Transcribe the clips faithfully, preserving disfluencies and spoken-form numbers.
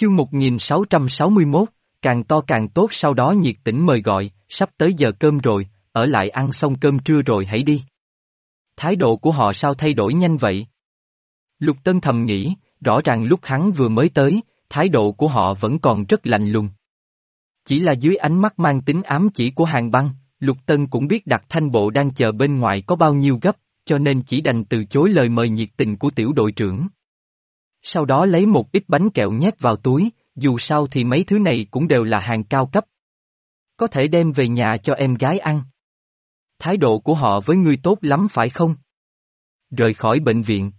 Chương một nghìn sáu trăm sáu mươi mốt, càng to càng tốt, sau đó nhiệt tình mời gọi, sắp tới giờ cơm rồi, ở lại ăn xong cơm trưa rồi hãy đi. Thái độ của họ sao thay đổi nhanh vậy? Lục Tân thầm nghĩ, rõ ràng lúc hắn vừa mới tới, thái độ của họ vẫn còn rất lạnh lùng. Chỉ là dưới ánh mắt mang tính ám chỉ của Hàn Băng, Lục Tân cũng biết Đặc Thanh Bộ đang chờ bên ngoài có bao nhiêu gấp, cho nên chỉ đành từ chối lời mời nhiệt tình của tiểu đội trưởng. Sau đó lấy một ít bánh kẹo nhét vào túi, dù sao thì mấy thứ này cũng đều là hàng cao cấp. Có thể đem về nhà cho em gái ăn. Thái độ của họ với ngươi tốt lắm phải không? Rời khỏi bệnh viện.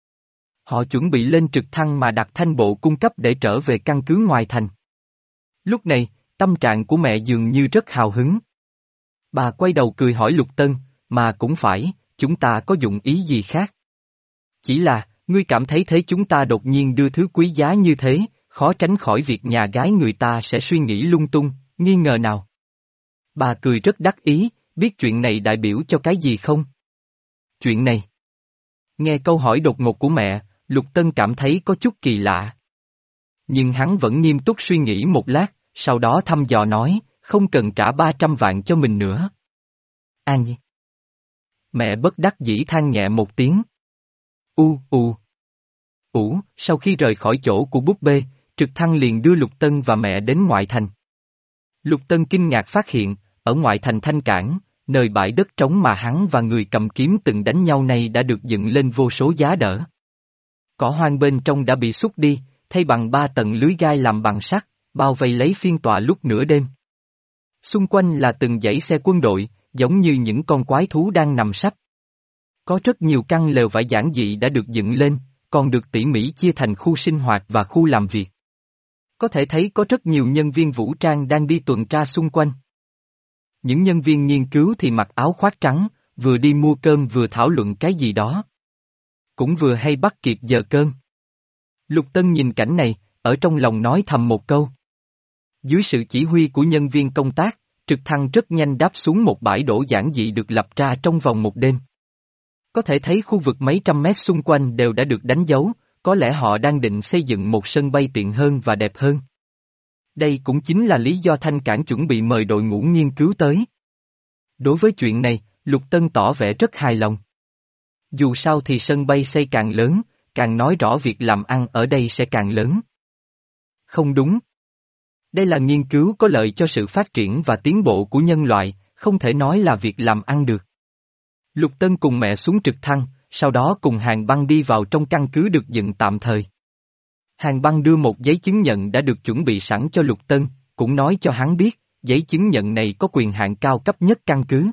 Họ chuẩn bị lên trực thăng mà Đặc Thanh Bộ cung cấp để trở về căn cứ ngoài thành. Lúc này, tâm trạng của mẹ dường như rất hào hứng. Bà quay đầu cười hỏi Lục Tân, mà cũng phải, chúng ta có dụng ý gì khác? Chỉ là, ngươi cảm thấy thế chúng ta đột nhiên đưa thứ quý giá như thế, khó tránh khỏi việc nhà gái người ta sẽ suy nghĩ lung tung, nghi ngờ nào. Bà cười rất đắc ý, biết chuyện này đại biểu cho cái gì không? Chuyện này. Nghe câu hỏi đột ngột của mẹ, Lục Tân cảm thấy có chút kỳ lạ. Nhưng hắn vẫn nghiêm túc suy nghĩ một lát, sau đó thăm dò nói, không cần trả ba trăm vạn cho mình nữa. An Nhi. Mẹ bất đắc dĩ than nhẹ một tiếng. U, u. Ủ, sau khi rời khỏi chỗ của búp bê, trực thăng liền đưa Lục Tân và mẹ đến ngoại thành. Lục Tân kinh ngạc phát hiện, ở ngoại thành Thanh Cảng, nơi bãi đất trống mà hắn và người cầm kiếm từng đánh nhau này đã được dựng lên vô số giá đỡ. Cỏ hoang bên trong đã bị xúc đi, thay bằng ba tầng lưới gai làm bằng sắt, bao vây lấy phiên tọa lúc nửa đêm. Xung quanh là từng dãy xe quân đội, giống như những con quái thú đang nằm sấp. Có rất nhiều căn lều vải giản dị đã được dựng lên, còn được tỉ mỉ chia thành khu sinh hoạt và khu làm việc. Có thể thấy có rất nhiều nhân viên vũ trang đang đi tuần tra xung quanh. Những nhân viên nghiên cứu thì mặc áo khoác trắng, vừa đi mua cơm vừa thảo luận cái gì đó. Cũng vừa hay bắt kịp giờ cơm. Lục Tân nhìn cảnh này, ở trong lòng nói thầm một câu. Dưới sự chỉ huy của nhân viên công tác, trực thăng rất nhanh đáp xuống một bãi đổ giản dị được lập ra trong vòng một đêm. Có thể thấy khu vực mấy trăm mét xung quanh đều đã được đánh dấu, có lẽ họ đang định xây dựng một sân bay tiện hơn và đẹp hơn. Đây cũng chính là lý do Thanh Cảng chuẩn bị mời đội ngũ nghiên cứu tới. Đối với chuyện này, Lục Tân tỏ vẻ rất hài lòng. Dù sao thì sân bay xây càng lớn, càng nói rõ việc làm ăn ở đây sẽ càng lớn. Không đúng. Đây là nghiên cứu có lợi cho sự phát triển và tiến bộ của nhân loại, không thể nói là việc làm ăn được. Lục Tân cùng mẹ xuống trực thăng, sau đó cùng Hàn Băng đi vào trong căn cứ được dựng tạm thời. Hàn Băng đưa một giấy chứng nhận đã được chuẩn bị sẵn cho Lục Tân, cũng nói cho hắn biết, giấy chứng nhận này có quyền hạn cao cấp nhất căn cứ.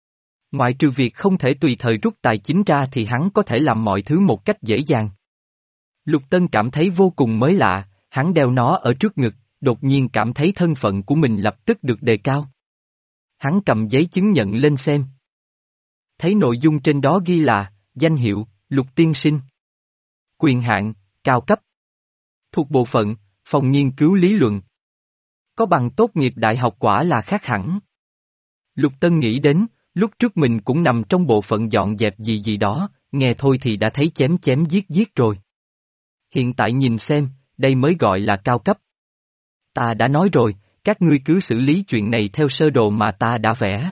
Ngoại trừ việc không thể tùy thời rút tài chính ra thì hắn có thể làm mọi thứ một cách dễ dàng. Lục Tân cảm thấy vô cùng mới lạ, hắn đeo nó ở trước ngực, đột nhiên cảm thấy thân phận của mình lập tức được đề cao. Hắn cầm giấy chứng nhận lên xem. Thấy nội dung trên đó ghi là, danh hiệu, Lục Tiên Sinh. Quyền hạn, cao cấp. Thuộc bộ phận, phòng nghiên cứu lý luận. Có bằng tốt nghiệp đại học quả là khác hẳn. Lục Tân nghĩ đến, lúc trước mình cũng nằm trong bộ phận dọn dẹp gì gì đó, nghe thôi thì đã thấy chém chém giết giết rồi. Hiện tại nhìn xem, đây mới gọi là cao cấp. Ta đã nói rồi, các ngươi cứ xử lý chuyện này theo sơ đồ mà ta đã vẽ.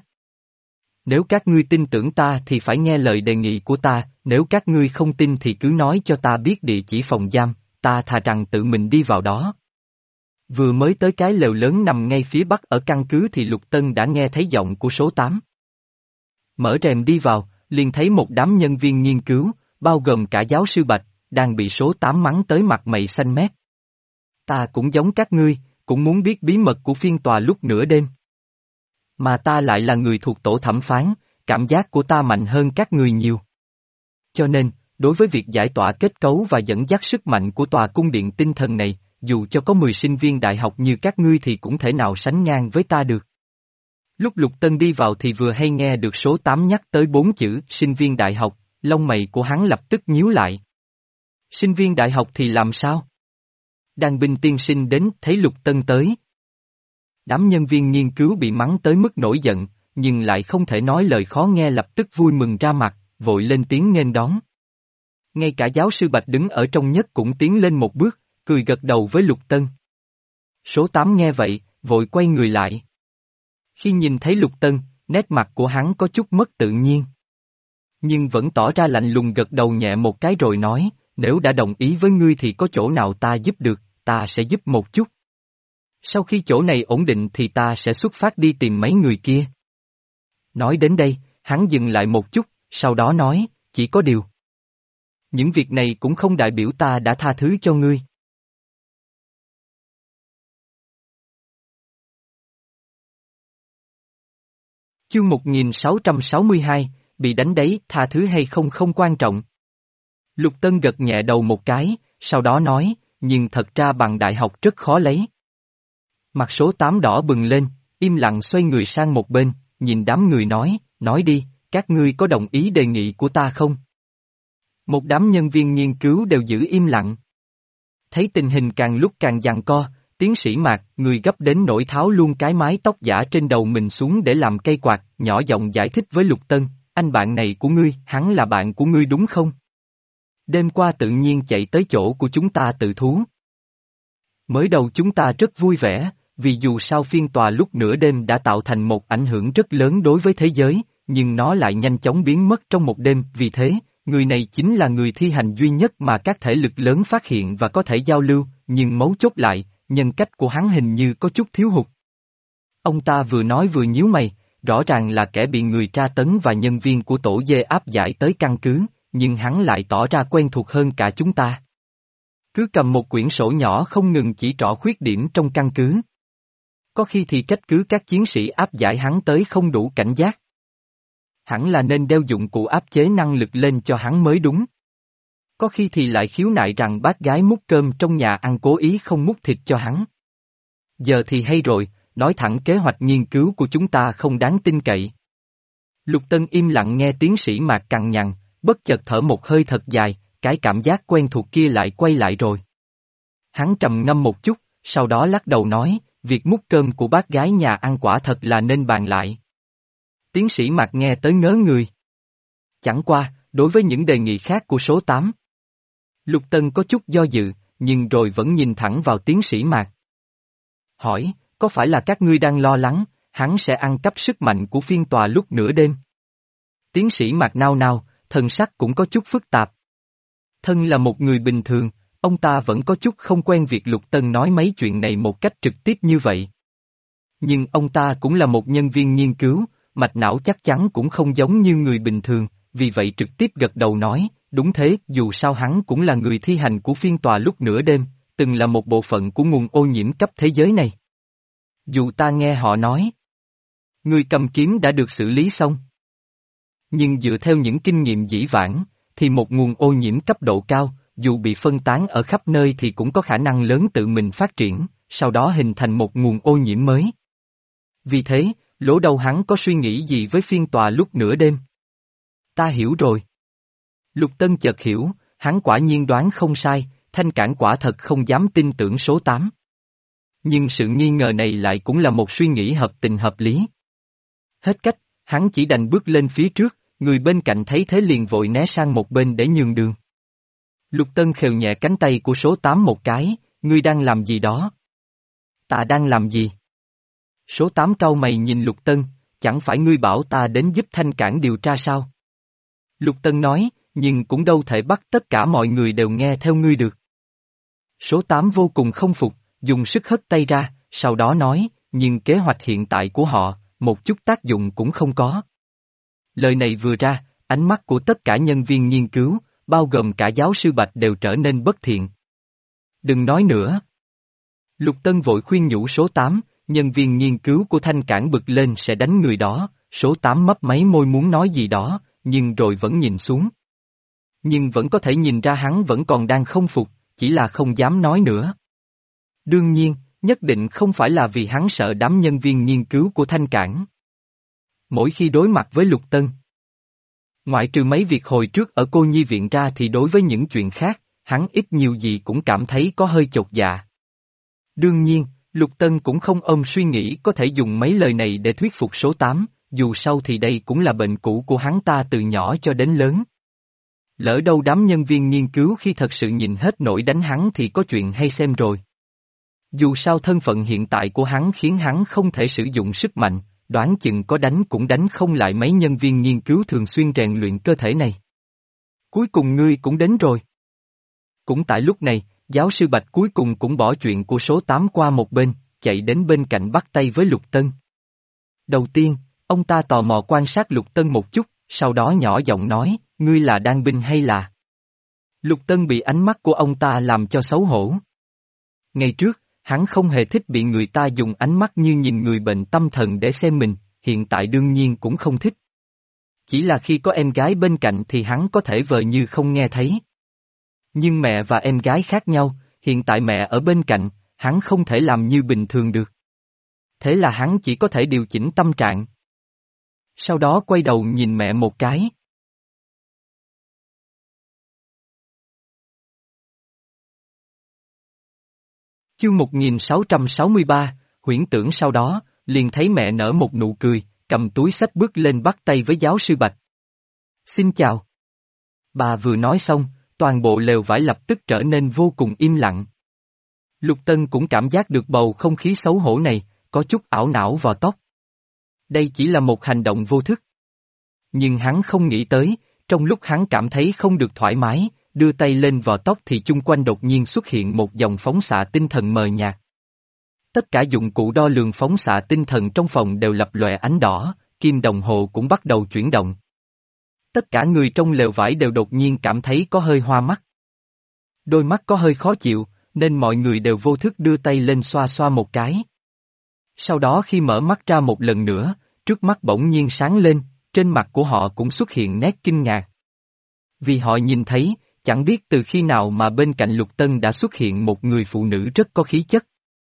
Nếu các ngươi tin tưởng ta thì phải nghe lời đề nghị của ta, nếu các ngươi không tin thì cứ nói cho ta biết địa chỉ phòng giam, ta thà rằng tự mình đi vào đó. Vừa mới tới cái lều lớn nằm ngay phía bắc ở căn cứ thì Lục Tân đã nghe thấy giọng của số tám. Mở rèm đi vào, liền thấy một đám nhân viên nghiên cứu, bao gồm cả giáo sư Bạch, đang bị số tám mắng tới mặt mày xanh mét. Ta cũng giống các ngươi, cũng muốn biết bí mật của phiên tòa lúc nửa đêm. Mà ta lại là người thuộc tổ thẩm phán, cảm giác của ta mạnh hơn các ngươi nhiều. Cho nên, đối với việc giải tỏa kết cấu và dẫn dắt sức mạnh của tòa cung điện tinh thần này, dù cho có mười sinh viên đại học như các ngươi thì cũng thể nào sánh ngang với ta được. Lúc Lục Tân đi vào thì vừa hay nghe được số tám nhắc tới bốn chữ sinh viên đại học, lông mày của hắn lập tức nhíu lại. Sinh viên đại học thì làm sao? Đàn binh tiên sinh đến thấy Lục Tân tới. Đám nhân viên nghiên cứu bị mắng tới mức nổi giận, nhưng lại không thể nói lời khó nghe lập tức vui mừng ra mặt, vội lên tiếng nghênh đón. Ngay cả giáo sư Bạch đứng ở trong nhất cũng tiến lên một bước, cười gật đầu với Lục Tân. Số tám nghe vậy, vội quay người lại. Khi nhìn thấy Lục Tân, nét mặt của hắn có chút mất tự nhiên. Nhưng vẫn tỏ ra lạnh lùng gật đầu nhẹ một cái rồi nói, nếu đã đồng ý với ngươi thì có chỗ nào ta giúp được, ta sẽ giúp một chút. Sau khi chỗ này ổn định thì ta sẽ xuất phát đi tìm mấy người kia. Nói đến đây, hắn dừng lại một chút, sau đó nói, chỉ có điều. Những việc này cũng không đại biểu ta đã tha thứ cho ngươi. Chương một nghìn sáu trăm sáu mươi hai, bị đánh đấy, tha thứ hay không không quan trọng. Lục Tân gật nhẹ đầu một cái, sau đó nói, nhưng thật ra bằng đại học rất khó lấy. Mặt số tám đỏ bừng lên, im lặng xoay người sang một bên, nhìn đám người nói, nói đi, các ngươi có đồng ý đề nghị của ta không? Một đám nhân viên nghiên cứu đều giữ im lặng. Thấy tình hình càng lúc càng giằng co, tiến sĩ Mạc, người gấp đến nỗi tháo luôn cái mái tóc giả trên đầu mình xuống để làm cây quạt, nhỏ giọng giải thích với Lục Tân, anh bạn này của ngươi, hắn là bạn của ngươi đúng không? Đêm qua tự nhiên chạy tới chỗ của chúng ta tự thú. Mới đầu chúng ta rất vui vẻ, vì dù sao phiên tòa lúc nửa đêm đã tạo thành một ảnh hưởng rất lớn đối với thế giới, nhưng nó lại nhanh chóng biến mất trong một đêm, vì thế, người này chính là người thi hành duy nhất mà các thể lực lớn phát hiện và có thể giao lưu, nhưng mấu chốt lại, nhân cách của hắn hình như có chút thiếu hụt. Ông ta vừa nói vừa nhíu mày, rõ ràng là kẻ bị người tra tấn và nhân viên của tổ dê áp giải tới căn cứ, nhưng hắn lại tỏ ra quen thuộc hơn cả chúng ta. Cứ cầm một quyển sổ nhỏ không ngừng chỉ trỏ khuyết điểm trong căn cứ. Có khi thì trách cứ các chiến sĩ áp giải hắn tới không đủ cảnh giác. Hẳn là nên đeo dụng cụ áp chế năng lực lên cho hắn mới đúng. Có khi thì lại khiếu nại rằng bác gái múc cơm trong nhà ăn cố ý không múc thịt cho hắn. Giờ thì hay rồi, nói thẳng kế hoạch nghiên cứu của chúng ta không đáng tin cậy. Lục Tân im lặng nghe tiến sĩ Mạc cằn nhằn, bất chợt thở một hơi thật dài, cái cảm giác quen thuộc kia lại quay lại rồi. Hắn trầm ngâm một chút, sau đó lắc đầu nói, việc múc cơm của bác gái nhà ăn quả thật là nên bàn lại. Tiến sĩ Mạc nghe tới ngớ người. Chẳng qua, đối với những đề nghị khác của số tám. Lục Tân có chút do dự, nhưng rồi vẫn nhìn thẳng vào tiến sĩ Mạc. Hỏi, có phải là các ngươi đang lo lắng, hắn sẽ ăn cắp sức mạnh của phiên tòa lúc nửa đêm? Tiến sĩ Mạc nao nao, thần sắc cũng có chút phức tạp. Thân là một người bình thường, ông ta vẫn có chút không quen việc Lục Tân nói mấy chuyện này một cách trực tiếp như vậy. Nhưng ông ta cũng là một nhân viên nghiên cứu, mạch não chắc chắn cũng không giống như người bình thường, vì vậy trực tiếp gật đầu nói, đúng thế, dù sao hắn cũng là người thi hành của phiên tòa lúc nửa đêm, từng là một bộ phận của nguồn ô nhiễm cấp thế giới này. Dù ta nghe họ nói, người cầm kiếm đã được xử lý xong. Nhưng dựa theo những kinh nghiệm dĩ vãng, thì một nguồn ô nhiễm cấp độ cao, dù bị phân tán ở khắp nơi thì cũng có khả năng lớn tự mình phát triển, sau đó hình thành một nguồn ô nhiễm mới. Vì thế, lỗ đầu hắn có suy nghĩ gì với phiên tòa lúc nửa đêm? Ta hiểu rồi. Lục Tân chợt hiểu, hắn quả nhiên đoán không sai, Thanh Cảng quả thật không dám tin tưởng số tám. Nhưng sự nghi ngờ này lại cũng là một suy nghĩ hợp tình hợp lý. Hết cách, hắn chỉ đành bước lên phía trước, người bên cạnh thấy thế liền vội né sang một bên để nhường đường. Lục Tân khều nhẹ cánh tay của số tám một cái, ngươi đang làm gì đó? Ta đang làm gì? Số tám cau mày nhìn Lục Tân, chẳng phải ngươi bảo ta đến giúp Thanh Cảng điều tra sao? Lục Tân nói, nhưng cũng đâu thể bắt tất cả mọi người đều nghe theo ngươi được. Số tám vô cùng không phục, dùng sức hất tay ra, sau đó nói, nhưng kế hoạch hiện tại của họ, một chút tác dụng cũng không có. Lời này vừa ra, ánh mắt của tất cả nhân viên nghiên cứu, bao gồm cả giáo sư Bạch đều trở nên bất thiện. Đừng nói nữa. Lục Tân vội khuyên nhủ số tám, nhân viên nghiên cứu của Thanh Cảng bực lên sẽ đánh người đó, số tám mấp máy môi muốn nói gì đó, nhưng rồi vẫn nhìn xuống. Nhưng vẫn có thể nhìn ra hắn vẫn còn đang không phục, chỉ là không dám nói nữa. Đương nhiên, nhất định không phải là vì hắn sợ đám nhân viên nghiên cứu của Thanh Cảng. Mỗi khi đối mặt với Lục Tân, ngoại trừ mấy việc hồi trước ở cô nhi viện ra thì đối với những chuyện khác, hắn ít nhiều gì cũng cảm thấy có hơi chột dạ. Đương nhiên, Lục Tân cũng không ôm suy nghĩ có thể dùng mấy lời này để thuyết phục số tám, dù sao thì đây cũng là bệnh cũ của hắn ta từ nhỏ cho đến lớn. Lỡ đâu đám nhân viên nghiên cứu khi thật sự nhìn hết nổi đánh hắn thì có chuyện hay xem rồi. Dù sao thân phận hiện tại của hắn khiến hắn không thể sử dụng sức mạnh, đoán chừng có đánh cũng đánh không lại mấy nhân viên nghiên cứu thường xuyên rèn luyện cơ thể này. Cuối cùng ngươi cũng đến rồi. Cũng tại lúc này, giáo sư Bạch cuối cùng cũng bỏ chuyện của số tám qua một bên, chạy đến bên cạnh bắt tay với Lục Tân. Đầu tiên, ông ta tò mò quan sát Lục Tân một chút, sau đó nhỏ giọng nói, ngươi là đan binh hay là... Lục Tân bị ánh mắt của ông ta làm cho xấu hổ. Ngày trước, hắn không hề thích bị người ta dùng ánh mắt như nhìn người bệnh tâm thần để xem mình, hiện tại đương nhiên cũng không thích. Chỉ là khi có em gái bên cạnh thì hắn có thể vờ như không nghe thấy. Nhưng mẹ và em gái khác nhau, hiện tại mẹ ở bên cạnh, hắn không thể làm như bình thường được. Thế là hắn chỉ có thể điều chỉnh tâm trạng. Sau đó quay đầu nhìn mẹ một cái. Chương một nghìn sáu trăm sáu mươi ba, huyễn tưởng sau đó, liền thấy mẹ nở một nụ cười, cầm túi xách bước lên bắt tay với giáo sư Bạch. Xin chào. Bà vừa nói xong, toàn bộ lều vải lập tức trở nên vô cùng im lặng. Lục Tân cũng cảm giác được bầu không khí xấu hổ này, có chút ảo não vào tóc. Đây chỉ là một hành động vô thức. Nhưng hắn không nghĩ tới, trong lúc hắn cảm thấy không được thoải mái, đưa tay lên vò tóc thì chung quanh đột nhiên xuất hiện một dòng phóng xạ tinh thần mờ nhạt. Tất cả dụng cụ đo lường phóng xạ tinh thần trong phòng đều lập lòe ánh đỏ, kim đồng hồ cũng bắt đầu chuyển động. Tất cả người trong lều vải đều đột nhiên cảm thấy có hơi hoa mắt. Đôi mắt có hơi khó chịu, nên mọi người đều vô thức đưa tay lên xoa xoa một cái. Sau đó khi mở mắt ra một lần nữa, trước mắt bỗng nhiên sáng lên, trên mặt của họ cũng xuất hiện nét kinh ngạc. Vì họ nhìn thấy, chẳng biết từ khi nào mà bên cạnh Lục Tân đã xuất hiện một người phụ nữ rất có khí chất.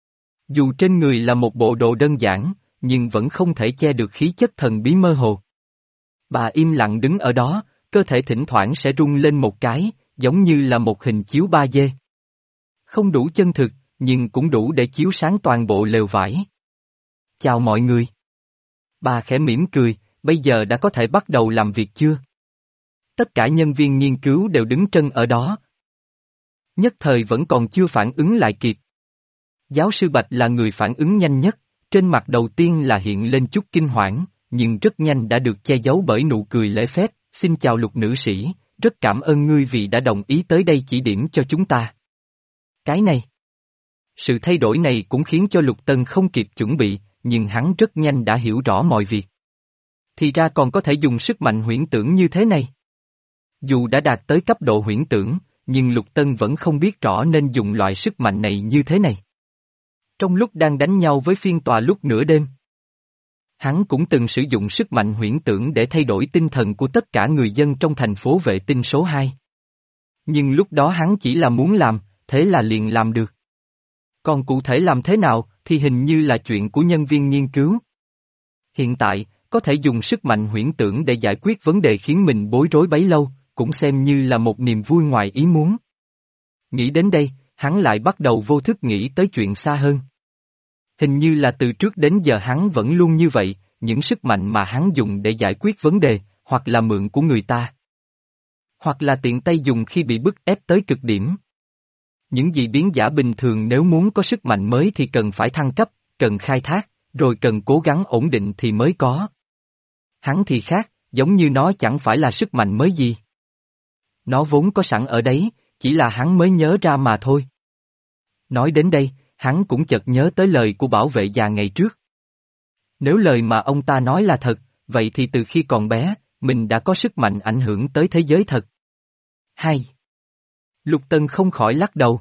Dù trên người là một bộ đồ đơn giản, nhưng vẫn không thể che được khí chất thần bí mơ hồ. Bà im lặng đứng ở đó, cơ thể thỉnh thoảng sẽ rung lên một cái, giống như là một hình chiếu ba D. Không đủ chân thực, nhưng cũng đủ để chiếu sáng toàn bộ lều vải. Chào mọi người. Bà khẽ mỉm cười, bây giờ đã có thể bắt đầu làm việc chưa? Tất cả nhân viên nghiên cứu đều đứng trân ở đó. Nhất thời vẫn còn chưa phản ứng lại kịp. Giáo sư Bạch là người phản ứng nhanh nhất, trên mặt đầu tiên là hiện lên chút kinh hoảng, nhưng rất nhanh đã được che giấu bởi nụ cười lễ phép. Xin chào Lục nữ sĩ, rất cảm ơn ngươi vì đã đồng ý tới đây chỉ điểm cho chúng ta. Cái này. Sự thay đổi này cũng khiến cho Lục Tân không kịp chuẩn bị, nhưng hắn rất nhanh đã hiểu rõ mọi việc. Thì ra còn có thể dùng sức mạnh huyễn tưởng như thế này. Dù đã đạt tới cấp độ huyễn tưởng, nhưng Lục Tân vẫn không biết rõ nên dùng loại sức mạnh này như thế này. Trong lúc đang đánh nhau với phiên tòa lúc nửa đêm, hắn cũng từng sử dụng sức mạnh huyễn tưởng để thay đổi tinh thần của tất cả người dân trong thành phố vệ tinh số hai. Nhưng lúc đó hắn chỉ là muốn làm, thế là liền làm được. Còn cụ thể làm thế nào thì hình như là chuyện của nhân viên nghiên cứu. Hiện tại, có thể dùng sức mạnh huyễn tưởng để giải quyết vấn đề khiến mình bối rối bấy lâu, cũng xem như là một niềm vui ngoài ý muốn. Nghĩ đến đây, hắn lại bắt đầu vô thức nghĩ tới chuyện xa hơn. Hình như là từ trước đến giờ hắn vẫn luôn như vậy, những sức mạnh mà hắn dùng để giải quyết vấn đề, hoặc là mượn của người ta. Hoặc là tiện tay dùng khi bị bức ép tới cực điểm. Những gì biến giả bình thường nếu muốn có sức mạnh mới thì cần phải thăng cấp, cần khai thác, rồi cần cố gắng ổn định thì mới có. Hắn thì khác, giống như nó chẳng phải là sức mạnh mới gì. Nó vốn có sẵn ở đấy, chỉ là hắn mới nhớ ra mà thôi. Nói đến đây, hắn cũng chợt nhớ tới lời của bảo vệ già ngày trước. Nếu lời mà ông ta nói là thật, vậy thì từ khi còn bé, mình đã có sức mạnh ảnh hưởng tới thế giới thật. Hai. Lục Tân không khỏi lắc đầu.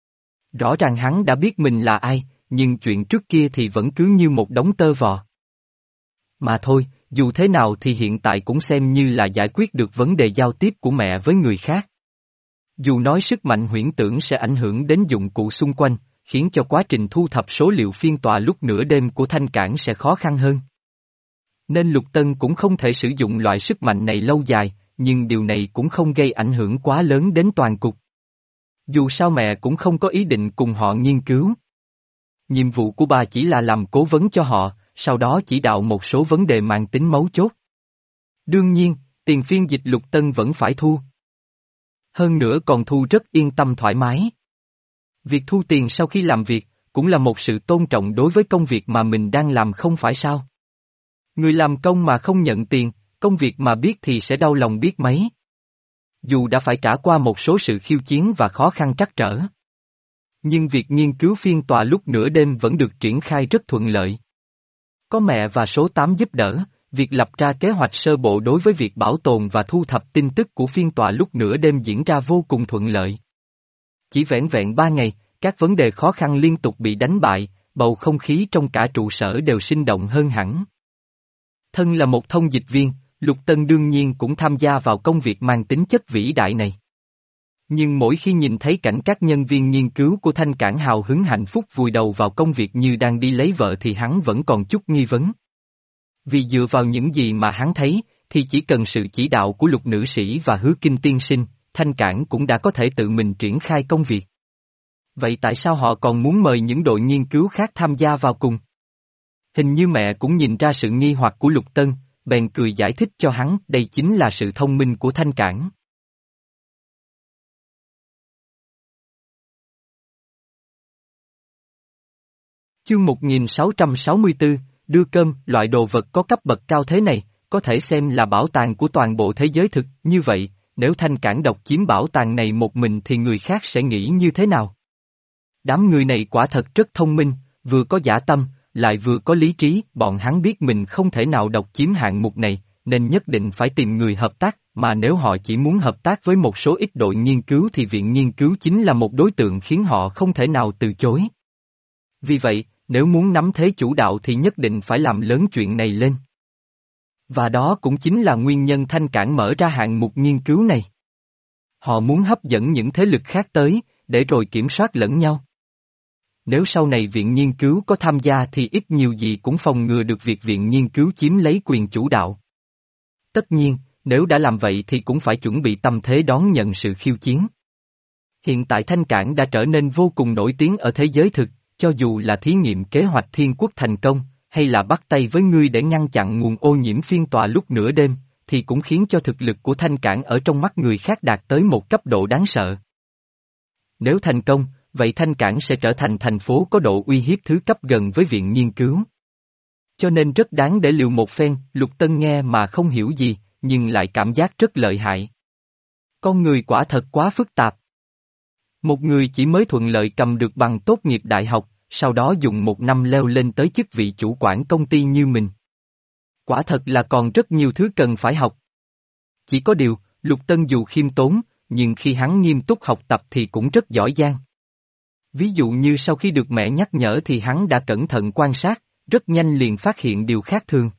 Rõ ràng hắn đã biết mình là ai, nhưng chuyện trước kia thì vẫn cứ như một đống tơ vò. Mà thôi, dù thế nào thì hiện tại cũng xem như là giải quyết được vấn đề giao tiếp của mẹ với người khác. Dù nói sức mạnh huyễn tưởng sẽ ảnh hưởng đến dụng cụ xung quanh, khiến cho quá trình thu thập số liệu phiên tòa lúc nửa đêm của Thanh Cảng sẽ khó khăn hơn. Nên Lục Tân cũng không thể sử dụng loại sức mạnh này lâu dài, nhưng điều này cũng không gây ảnh hưởng quá lớn đến toàn cục. Dù sao mẹ cũng không có ý định cùng họ nghiên cứu. Nhiệm vụ của bà chỉ là làm cố vấn cho họ, sau đó chỉ đạo một số vấn đề mang tính mấu chốt. Đương nhiên, tiền phiên dịch Lục Tân vẫn phải thu. Hơn nữa còn thu rất yên tâm thoải mái. Việc thu tiền sau khi làm việc, cũng là một sự tôn trọng đối với công việc mà mình đang làm không phải sao? Người làm công mà không nhận tiền, công việc mà biết thì sẽ đau lòng biết mấy. Dù đã phải trải qua một số sự khiêu chiến và khó khăn trắc trở. Nhưng việc nghiên cứu phiên tòa lúc nửa đêm vẫn được triển khai rất thuận lợi. Có mẹ và số tám giúp đỡ, việc lập ra kế hoạch sơ bộ đối với việc bảo tồn và thu thập tin tức của phiên tòa lúc nửa đêm diễn ra vô cùng thuận lợi. Chỉ vẻn vẹn ba ngày, các vấn đề khó khăn liên tục bị đánh bại, bầu không khí trong cả trụ sở đều sinh động hơn hẳn. Thân là một thông dịch viên, Lục Tân đương nhiên cũng tham gia vào công việc mang tính chất vĩ đại này. Nhưng mỗi khi nhìn thấy cảnh các nhân viên nghiên cứu của Thanh Cảng hào hứng hạnh phúc vùi đầu vào công việc như đang đi lấy vợ thì hắn vẫn còn chút nghi vấn. Vì dựa vào những gì mà hắn thấy, thì chỉ cần sự chỉ đạo của Lục nữ sĩ và Hứa Kinh tiên sinh, Thanh Cảng cũng đã có thể tự mình triển khai công việc. Vậy tại sao họ còn muốn mời những đội nghiên cứu khác tham gia vào cùng? Hình như mẹ cũng nhìn ra sự nghi hoặc của Lục Tân, bèn cười giải thích cho hắn đây chính là sự thông minh của Thanh Cảng. Chương một nghìn sáu trăm sáu mươi tư, đưa cơm, loại đồ vật có cấp bậc cao thế này, có thể xem là bảo tàng của toàn bộ thế giới thực, như vậy, nếu Thanh Cảng độc chiếm bảo tàng này một mình thì người khác sẽ nghĩ như thế nào? Đám người này quả thật rất thông minh, vừa có dã tâm, lại vừa có lý trí, bọn hắn biết mình không thể nào độc chiếm hạng mục này, nên nhất định phải tìm người hợp tác, mà nếu họ chỉ muốn hợp tác với một số ít đội nghiên cứu thì viện nghiên cứu chính là một đối tượng khiến họ không thể nào từ chối. Vì vậy, nếu muốn nắm thế chủ đạo thì nhất định phải làm lớn chuyện này lên. Và đó cũng chính là nguyên nhân Thanh Cảng mở ra hạng mục nghiên cứu này. Họ muốn hấp dẫn những thế lực khác tới, để rồi kiểm soát lẫn nhau. Nếu sau này viện nghiên cứu có tham gia thì ít nhiều gì cũng phòng ngừa được việc viện nghiên cứu chiếm lấy quyền chủ đạo. Tất nhiên, nếu đã làm vậy thì cũng phải chuẩn bị tâm thế đón nhận sự khiêu chiến. Hiện tại Thanh Cảng đã trở nên vô cùng nổi tiếng ở thế giới thực, cho dù là thí nghiệm kế hoạch thiên quốc thành công, hay là bắt tay với ngươi để ngăn chặn nguồn ô nhiễm phiên tòa lúc nửa đêm, thì cũng khiến cho thực lực của Thanh Cảng ở trong mắt người khác đạt tới một cấp độ đáng sợ. Nếu thành công, vậy Thanh Cảng sẽ trở thành thành phố có độ uy hiếp thứ cấp gần với viện nghiên cứu. Cho nên rất đáng để liều một phen, Lục Tân nghe mà không hiểu gì, nhưng lại cảm giác rất lợi hại. Con người quả thật quá phức tạp. Một người chỉ mới thuận lợi cầm được bằng tốt nghiệp đại học, sau đó dùng một năm leo lên tới chức vị chủ quản công ty như mình. Quả thật là còn rất nhiều thứ cần phải học. Chỉ có điều, Lục Tân dù khiêm tốn, nhưng khi hắn nghiêm túc học tập thì cũng rất giỏi giang. Ví dụ như sau khi được mẹ nhắc nhở thì hắn đã cẩn thận quan sát, rất nhanh liền phát hiện điều khác thường.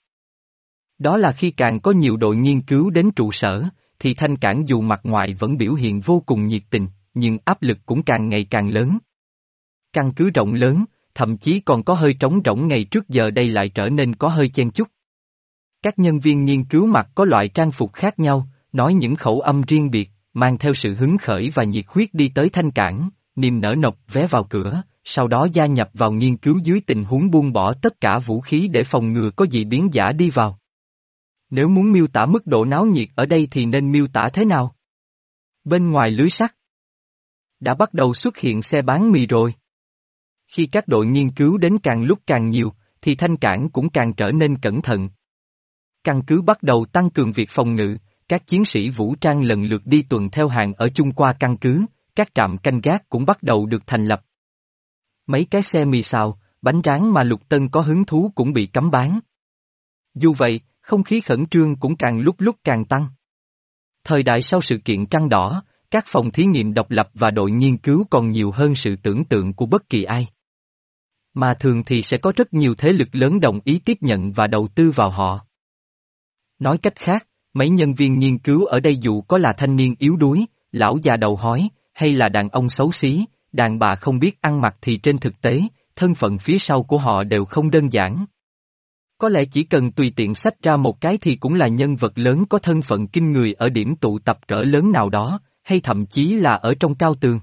Đó là khi càng có nhiều đội nghiên cứu đến trụ sở, thì Thanh Cảng dù mặt ngoài vẫn biểu hiện vô cùng nhiệt tình, nhưng áp lực cũng càng ngày càng lớn. Căn cứ rộng lớn, thậm chí còn có hơi trống rỗng ngày trước giờ đây lại trở nên có hơi chen chúc. Các nhân viên nghiên cứu mặc có loại trang phục khác nhau, nói những khẩu âm riêng biệt, mang theo sự hứng khởi và nhiệt huyết đi tới Thanh Cảng, niềm nở nộp vé vào cửa, sau đó gia nhập vào nghiên cứu dưới tình huống buông bỏ tất cả vũ khí để phòng ngừa có gì biến giả đi vào. Nếu muốn miêu tả mức độ náo nhiệt ở đây thì nên miêu tả thế nào? Bên ngoài lưới sắt đã bắt đầu xuất hiện xe bán mì rồi. Khi các đội nghiên cứu đến càng lúc càng nhiều, thì Thanh Cảng cũng càng trở nên cẩn thận. Căn cứ bắt đầu tăng cường việc phòng ngự, các chiến sĩ vũ trang lần lượt đi tuần theo hàng ở chung qua căn cứ, các trạm canh gác cũng bắt đầu được thành lập. Mấy cái xe mì xào, bánh rán mà Lục Tân có hứng thú cũng bị cấm bán. Dù vậy, không khí khẩn trương cũng càng lúc lúc càng tăng. Thời đại sau sự kiện Trăng Đỏ, các phòng thí nghiệm độc lập và đội nghiên cứu còn nhiều hơn sự tưởng tượng của bất kỳ ai. Mà thường thì sẽ có rất nhiều thế lực lớn đồng ý tiếp nhận và đầu tư vào họ. Nói cách khác, mấy nhân viên nghiên cứu ở đây dù có là thanh niên yếu đuối, lão già đầu hói, hay là đàn ông xấu xí, đàn bà không biết ăn mặc thì trên thực tế, thân phận phía sau của họ đều không đơn giản. Có lẽ chỉ cần tùy tiện xách ra một cái thì cũng là nhân vật lớn có thân phận kinh người ở điểm tụ tập cỡ lớn nào đó, hay thậm chí là ở trong cao tường.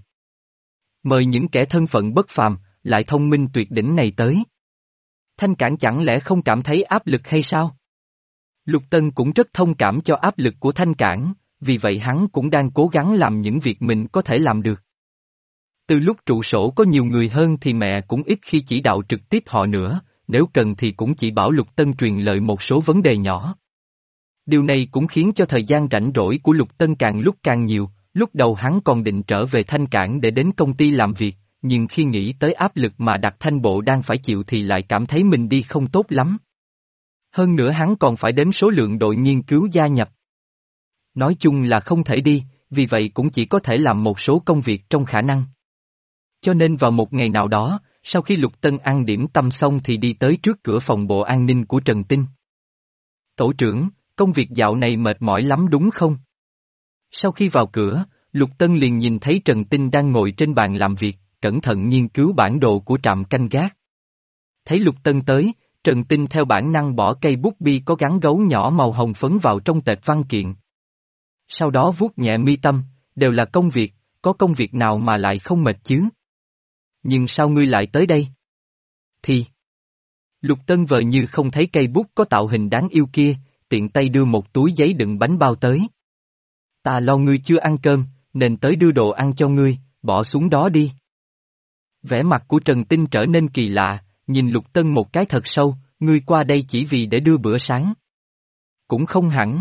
Mời những kẻ thân phận bất phàm, lại thông minh tuyệt đỉnh này tới. Thanh Cảng chẳng lẽ không cảm thấy áp lực hay sao? Lục Tân cũng rất thông cảm cho áp lực của Thanh Cảng, vì vậy hắn cũng đang cố gắng làm những việc mình có thể làm được. Từ lúc trụ sổ có nhiều người hơn thì mẹ cũng ít khi chỉ đạo trực tiếp họ nữa, nếu cần thì cũng chỉ bảo Lục Tân truyền lời một số vấn đề nhỏ. Điều này cũng khiến cho thời gian rảnh rỗi của Lục Tân càng lúc càng nhiều, lúc đầu hắn còn định trở về Thanh Cảng để đến công ty làm việc, nhưng khi nghĩ tới áp lực mà Đặc Thanh Bộ đang phải chịu thì lại cảm thấy mình đi không tốt lắm. Hơn nữa hắn còn phải đếm số lượng đội nghiên cứu gia nhập. Nói chung là không thể đi, vì vậy cũng chỉ có thể làm một số công việc trong khả năng. Cho nên vào một ngày nào đó, sau khi Lục Tân ăn điểm tâm xong thì đi tới trước cửa phòng bộ an ninh của Trần Tinh. Tổ trưởng, công việc dạo này mệt mỏi lắm đúng không? Sau khi vào cửa, Lục Tân liền nhìn thấy Trần Tinh đang ngồi trên bàn làm việc, cẩn thận nghiên cứu bản đồ của trạm canh gác. Thấy Lục Tân tới, Trần Tinh theo bản năng bỏ cây bút bi có gắn gấu nhỏ màu hồng phấn vào trong tệp văn kiện. Sau đó vuốt nhẹ mi tâm, đều là công việc, có công việc nào mà lại không mệt chứ? Nhưng sao ngươi lại tới đây? Thì... Lục Tân vờ như không thấy cây bút có tạo hình đáng yêu kia, tiện tay đưa một túi giấy đựng bánh bao tới. Ta lo ngươi chưa ăn cơm, nên tới đưa đồ ăn cho ngươi, bỏ xuống đó đi. Vẻ mặt của Trần Tinh trở nên kỳ lạ, nhìn Lục Tân một cái thật sâu, ngươi qua đây chỉ vì để đưa bữa sáng. Cũng không hẳn.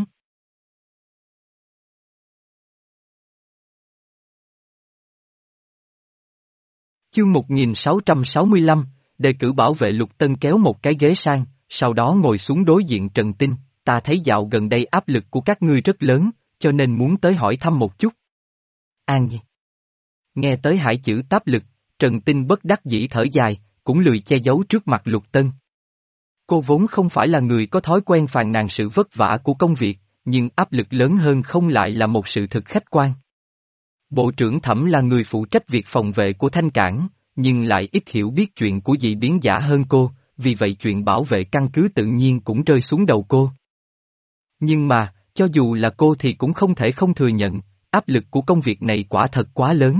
Chương một nghìn sáu trăm sáu mươi lăm, đề cử bảo vệ Lục Tân kéo một cái ghế sang, sau đó ngồi xuống đối diện Trần Tinh, ta thấy dạo gần đây áp lực của các ngươi rất lớn, cho nên muốn tới hỏi thăm một chút. An Nhi. Nghe tới hai chữ áp lực, Trần Tinh bất đắc dĩ thở dài, cũng lười che giấu trước mặt Lục Tân. Cô vốn không phải là người có thói quen phàn nàn sự vất vả của công việc, nhưng áp lực lớn hơn không lại là một sự thực khách quan. Bộ trưởng Thẩm là người phụ trách việc phòng vệ của Thanh Cảng, nhưng lại ít hiểu biết chuyện của dị biến giả hơn cô, vì vậy chuyện bảo vệ căn cứ tự nhiên cũng rơi xuống đầu cô. Nhưng mà, cho dù là cô thì cũng không thể không thừa nhận, áp lực của công việc này quả thật quá lớn.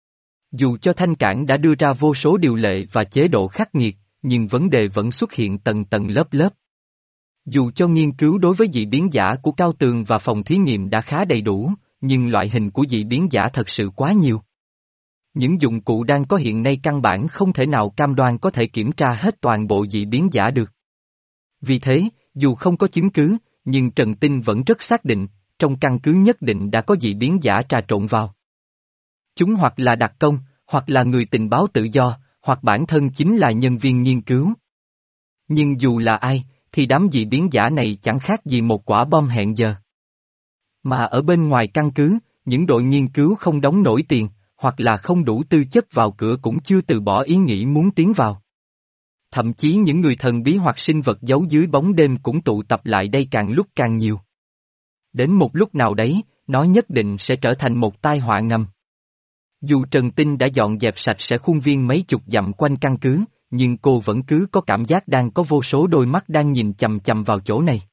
Dù cho Thanh Cảng đã đưa ra vô số điều lệ và chế độ khắc nghiệt, nhưng vấn đề vẫn xuất hiện tầng tầng lớp lớp. Dù cho nghiên cứu đối với dị biến giả của Cao Tường và phòng thí nghiệm đã khá đầy đủ, nhưng loại hình của dị biến giả thật sự quá nhiều. Những dụng cụ đang có hiện nay căn bản không thể nào cam đoan có thể kiểm tra hết toàn bộ dị biến giả được. Vì thế, dù không có chứng cứ, nhưng Trần Tinh vẫn rất xác định, trong căn cứ nhất định đã có dị biến giả trà trộn vào. Chúng hoặc là đặc công, hoặc là người tình báo tự do, hoặc bản thân chính là nhân viên nghiên cứu. Nhưng dù là ai, thì đám dị biến giả này chẳng khác gì một quả bom hẹn giờ. Mà ở bên ngoài căn cứ, những đội nghiên cứu không đóng nổi tiền, hoặc là không đủ tư chất vào cửa cũng chưa từ bỏ ý nghĩ muốn tiến vào. Thậm chí những người thần bí hoặc sinh vật giấu dưới bóng đêm cũng tụ tập lại đây càng lúc càng nhiều. Đến một lúc nào đấy, nó nhất định sẽ trở thành một tai họa ngầm. Dù Trần Tinh đã dọn dẹp sạch sẽ khuôn viên mấy chục dặm quanh căn cứ, nhưng cô vẫn cứ có cảm giác đang có vô số đôi mắt đang nhìn chằm chằm vào chỗ này.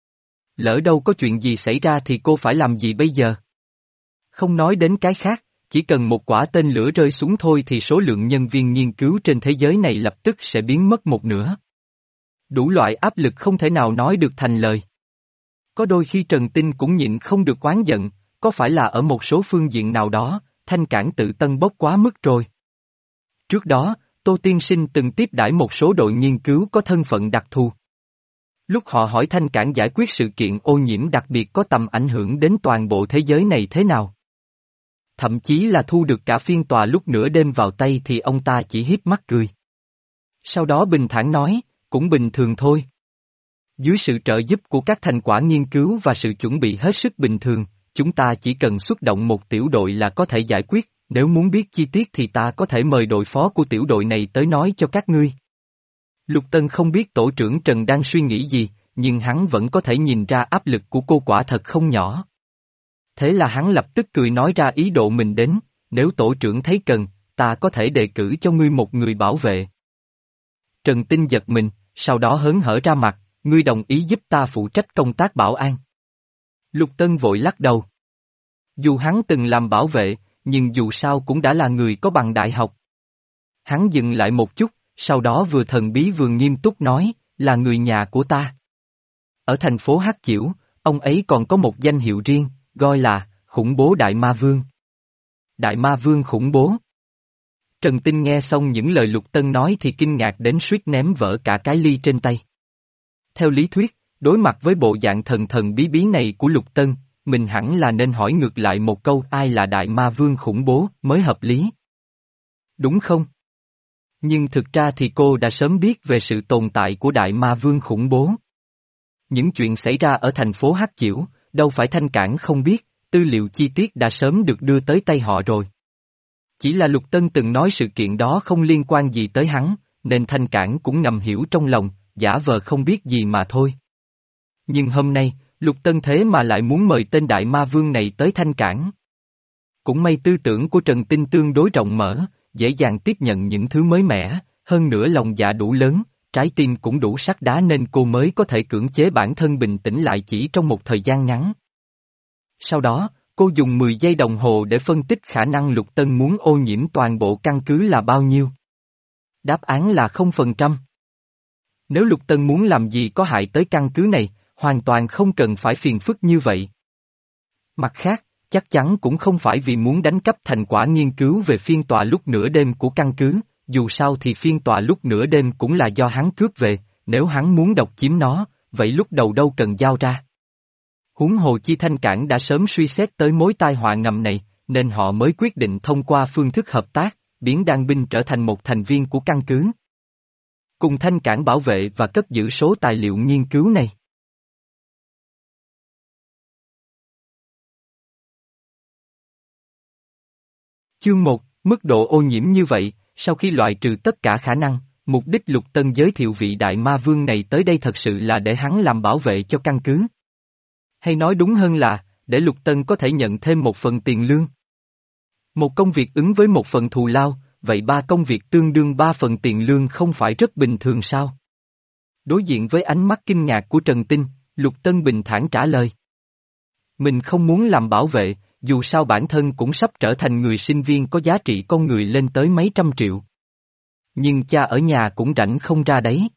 Lỡ đâu có chuyện gì xảy ra thì cô phải làm gì bây giờ? Không nói đến cái khác, chỉ cần một quả tên lửa rơi xuống thôi thì số lượng nhân viên nghiên cứu trên thế giới này lập tức sẽ biến mất một nửa. Đủ loại áp lực không thể nào nói được thành lời. Có đôi khi Trần Tinh cũng nhịn không được oán giận, có phải là ở một số phương diện nào đó, Thanh Cảng tự tân bốc quá mức rồi. Trước đó, Tô Tiên Sinh từng tiếp đãi một số đội nghiên cứu có thân phận đặc thù. Lúc họ hỏi Thanh Cảng giải quyết sự kiện ô nhiễm đặc biệt có tầm ảnh hưởng đến toàn bộ thế giới này thế nào? Thậm chí là thu được cả phiên tòa lúc nửa đêm vào tay thì ông ta chỉ hiếp mắt cười. Sau đó bình thản nói, cũng bình thường thôi. Dưới sự trợ giúp của các thành quả nghiên cứu và sự chuẩn bị hết sức bình thường, chúng ta chỉ cần xuất động một tiểu đội là có thể giải quyết, nếu muốn biết chi tiết thì ta có thể mời đội phó của tiểu đội này tới nói cho các ngươi. Lục Tân không biết tổ trưởng Trần đang suy nghĩ gì, nhưng hắn vẫn có thể nhìn ra áp lực của cô quả thật không nhỏ. Thế là hắn lập tức cười nói ra ý đồ mình đến, nếu tổ trưởng thấy cần, ta có thể đề cử cho ngươi một người bảo vệ. Trần Tinh giật mình, sau đó hớn hở ra mặt, ngươi đồng ý giúp ta phụ trách công tác bảo an. Lục Tân vội lắc đầu. Dù hắn từng làm bảo vệ, nhưng dù sao cũng đã là người có bằng đại học. Hắn dừng lại một chút, sau đó vừa thần bí vừa nghiêm túc nói, là người nhà của ta. Ở thành phố Hắc Chiểu, ông ấy còn có một danh hiệu riêng, gọi là, khủng bố Đại Ma Vương. Đại Ma Vương khủng bố. Trần Tinh nghe xong những lời Lục Tân nói thì kinh ngạc đến suýt ném vỡ cả cái ly trên tay. Theo lý thuyết, đối mặt với bộ dạng thần thần bí bí này của Lục Tân, mình hẳn là nên hỏi ngược lại một câu ai là Đại Ma Vương khủng bố mới hợp lý. Đúng không? Nhưng thực ra thì cô đã sớm biết về sự tồn tại của Đại Ma Vương khủng bố. Những chuyện xảy ra ở thành phố Hắc Chiểu, đâu phải Thanh Cảng không biết, tư liệu chi tiết đã sớm được đưa tới tay họ rồi. Chỉ là Lục Tân từng nói sự kiện đó không liên quan gì tới hắn, nên Thanh Cảng cũng ngầm hiểu trong lòng, giả vờ không biết gì mà thôi. Nhưng hôm nay, Lục Tân thế mà lại muốn mời tên Đại Ma Vương này tới Thanh Cảng. Cũng may tư tưởng của Trần Tinh tương đối rộng mở, dễ dàng tiếp nhận những thứ mới mẻ, hơn nữa lòng dạ đủ lớn, trái tim cũng đủ sắt đá nên cô mới có thể cưỡng chế bản thân bình tĩnh lại chỉ trong một thời gian ngắn. Sau đó, cô dùng mười giây đồng hồ để phân tích khả năng Lục Tân muốn ô nhiễm toàn bộ căn cứ là bao nhiêu. Đáp án là không phần trăm. Nếu Lục Tân muốn làm gì có hại tới căn cứ này, hoàn toàn không cần phải phiền phức như vậy. Mặt khác, chắc chắn cũng không phải vì muốn đánh cắp thành quả nghiên cứu về phiên tòa lúc nửa đêm của căn cứ, dù sao thì phiên tòa lúc nửa đêm cũng là do hắn cướp về, nếu hắn muốn độc chiếm nó, vậy lúc đầu đâu cần giao ra. Huống hồ chi Thanh Cảng đã sớm suy xét tới mối tai họa ngầm này, nên họ mới quyết định thông qua phương thức hợp tác, biến đan binh trở thành một thành viên của căn cứ. Cùng Thanh Cảng bảo vệ và cất giữ số tài liệu nghiên cứu này. Chương một, mức độ ô nhiễm như vậy, sau khi loại trừ tất cả khả năng, mục đích Lục Tân giới thiệu vị Đại Ma Vương này tới đây thật sự là để hắn làm bảo vệ cho căn cứ. Hay nói đúng hơn là, để Lục Tân có thể nhận thêm một phần tiền lương. Một công việc ứng với một phần thù lao, vậy ba công việc tương đương ba phần tiền lương không phải rất bình thường sao? Đối diện với ánh mắt kinh ngạc của Trần Tinh, Lục Tân bình thản trả lời. Mình không muốn làm bảo vệ, dù sao bản thân cũng sắp trở thành người sinh viên có giá trị con người lên tới mấy trăm triệu. Nhưng cha ở nhà cũng rảnh không ra đấy.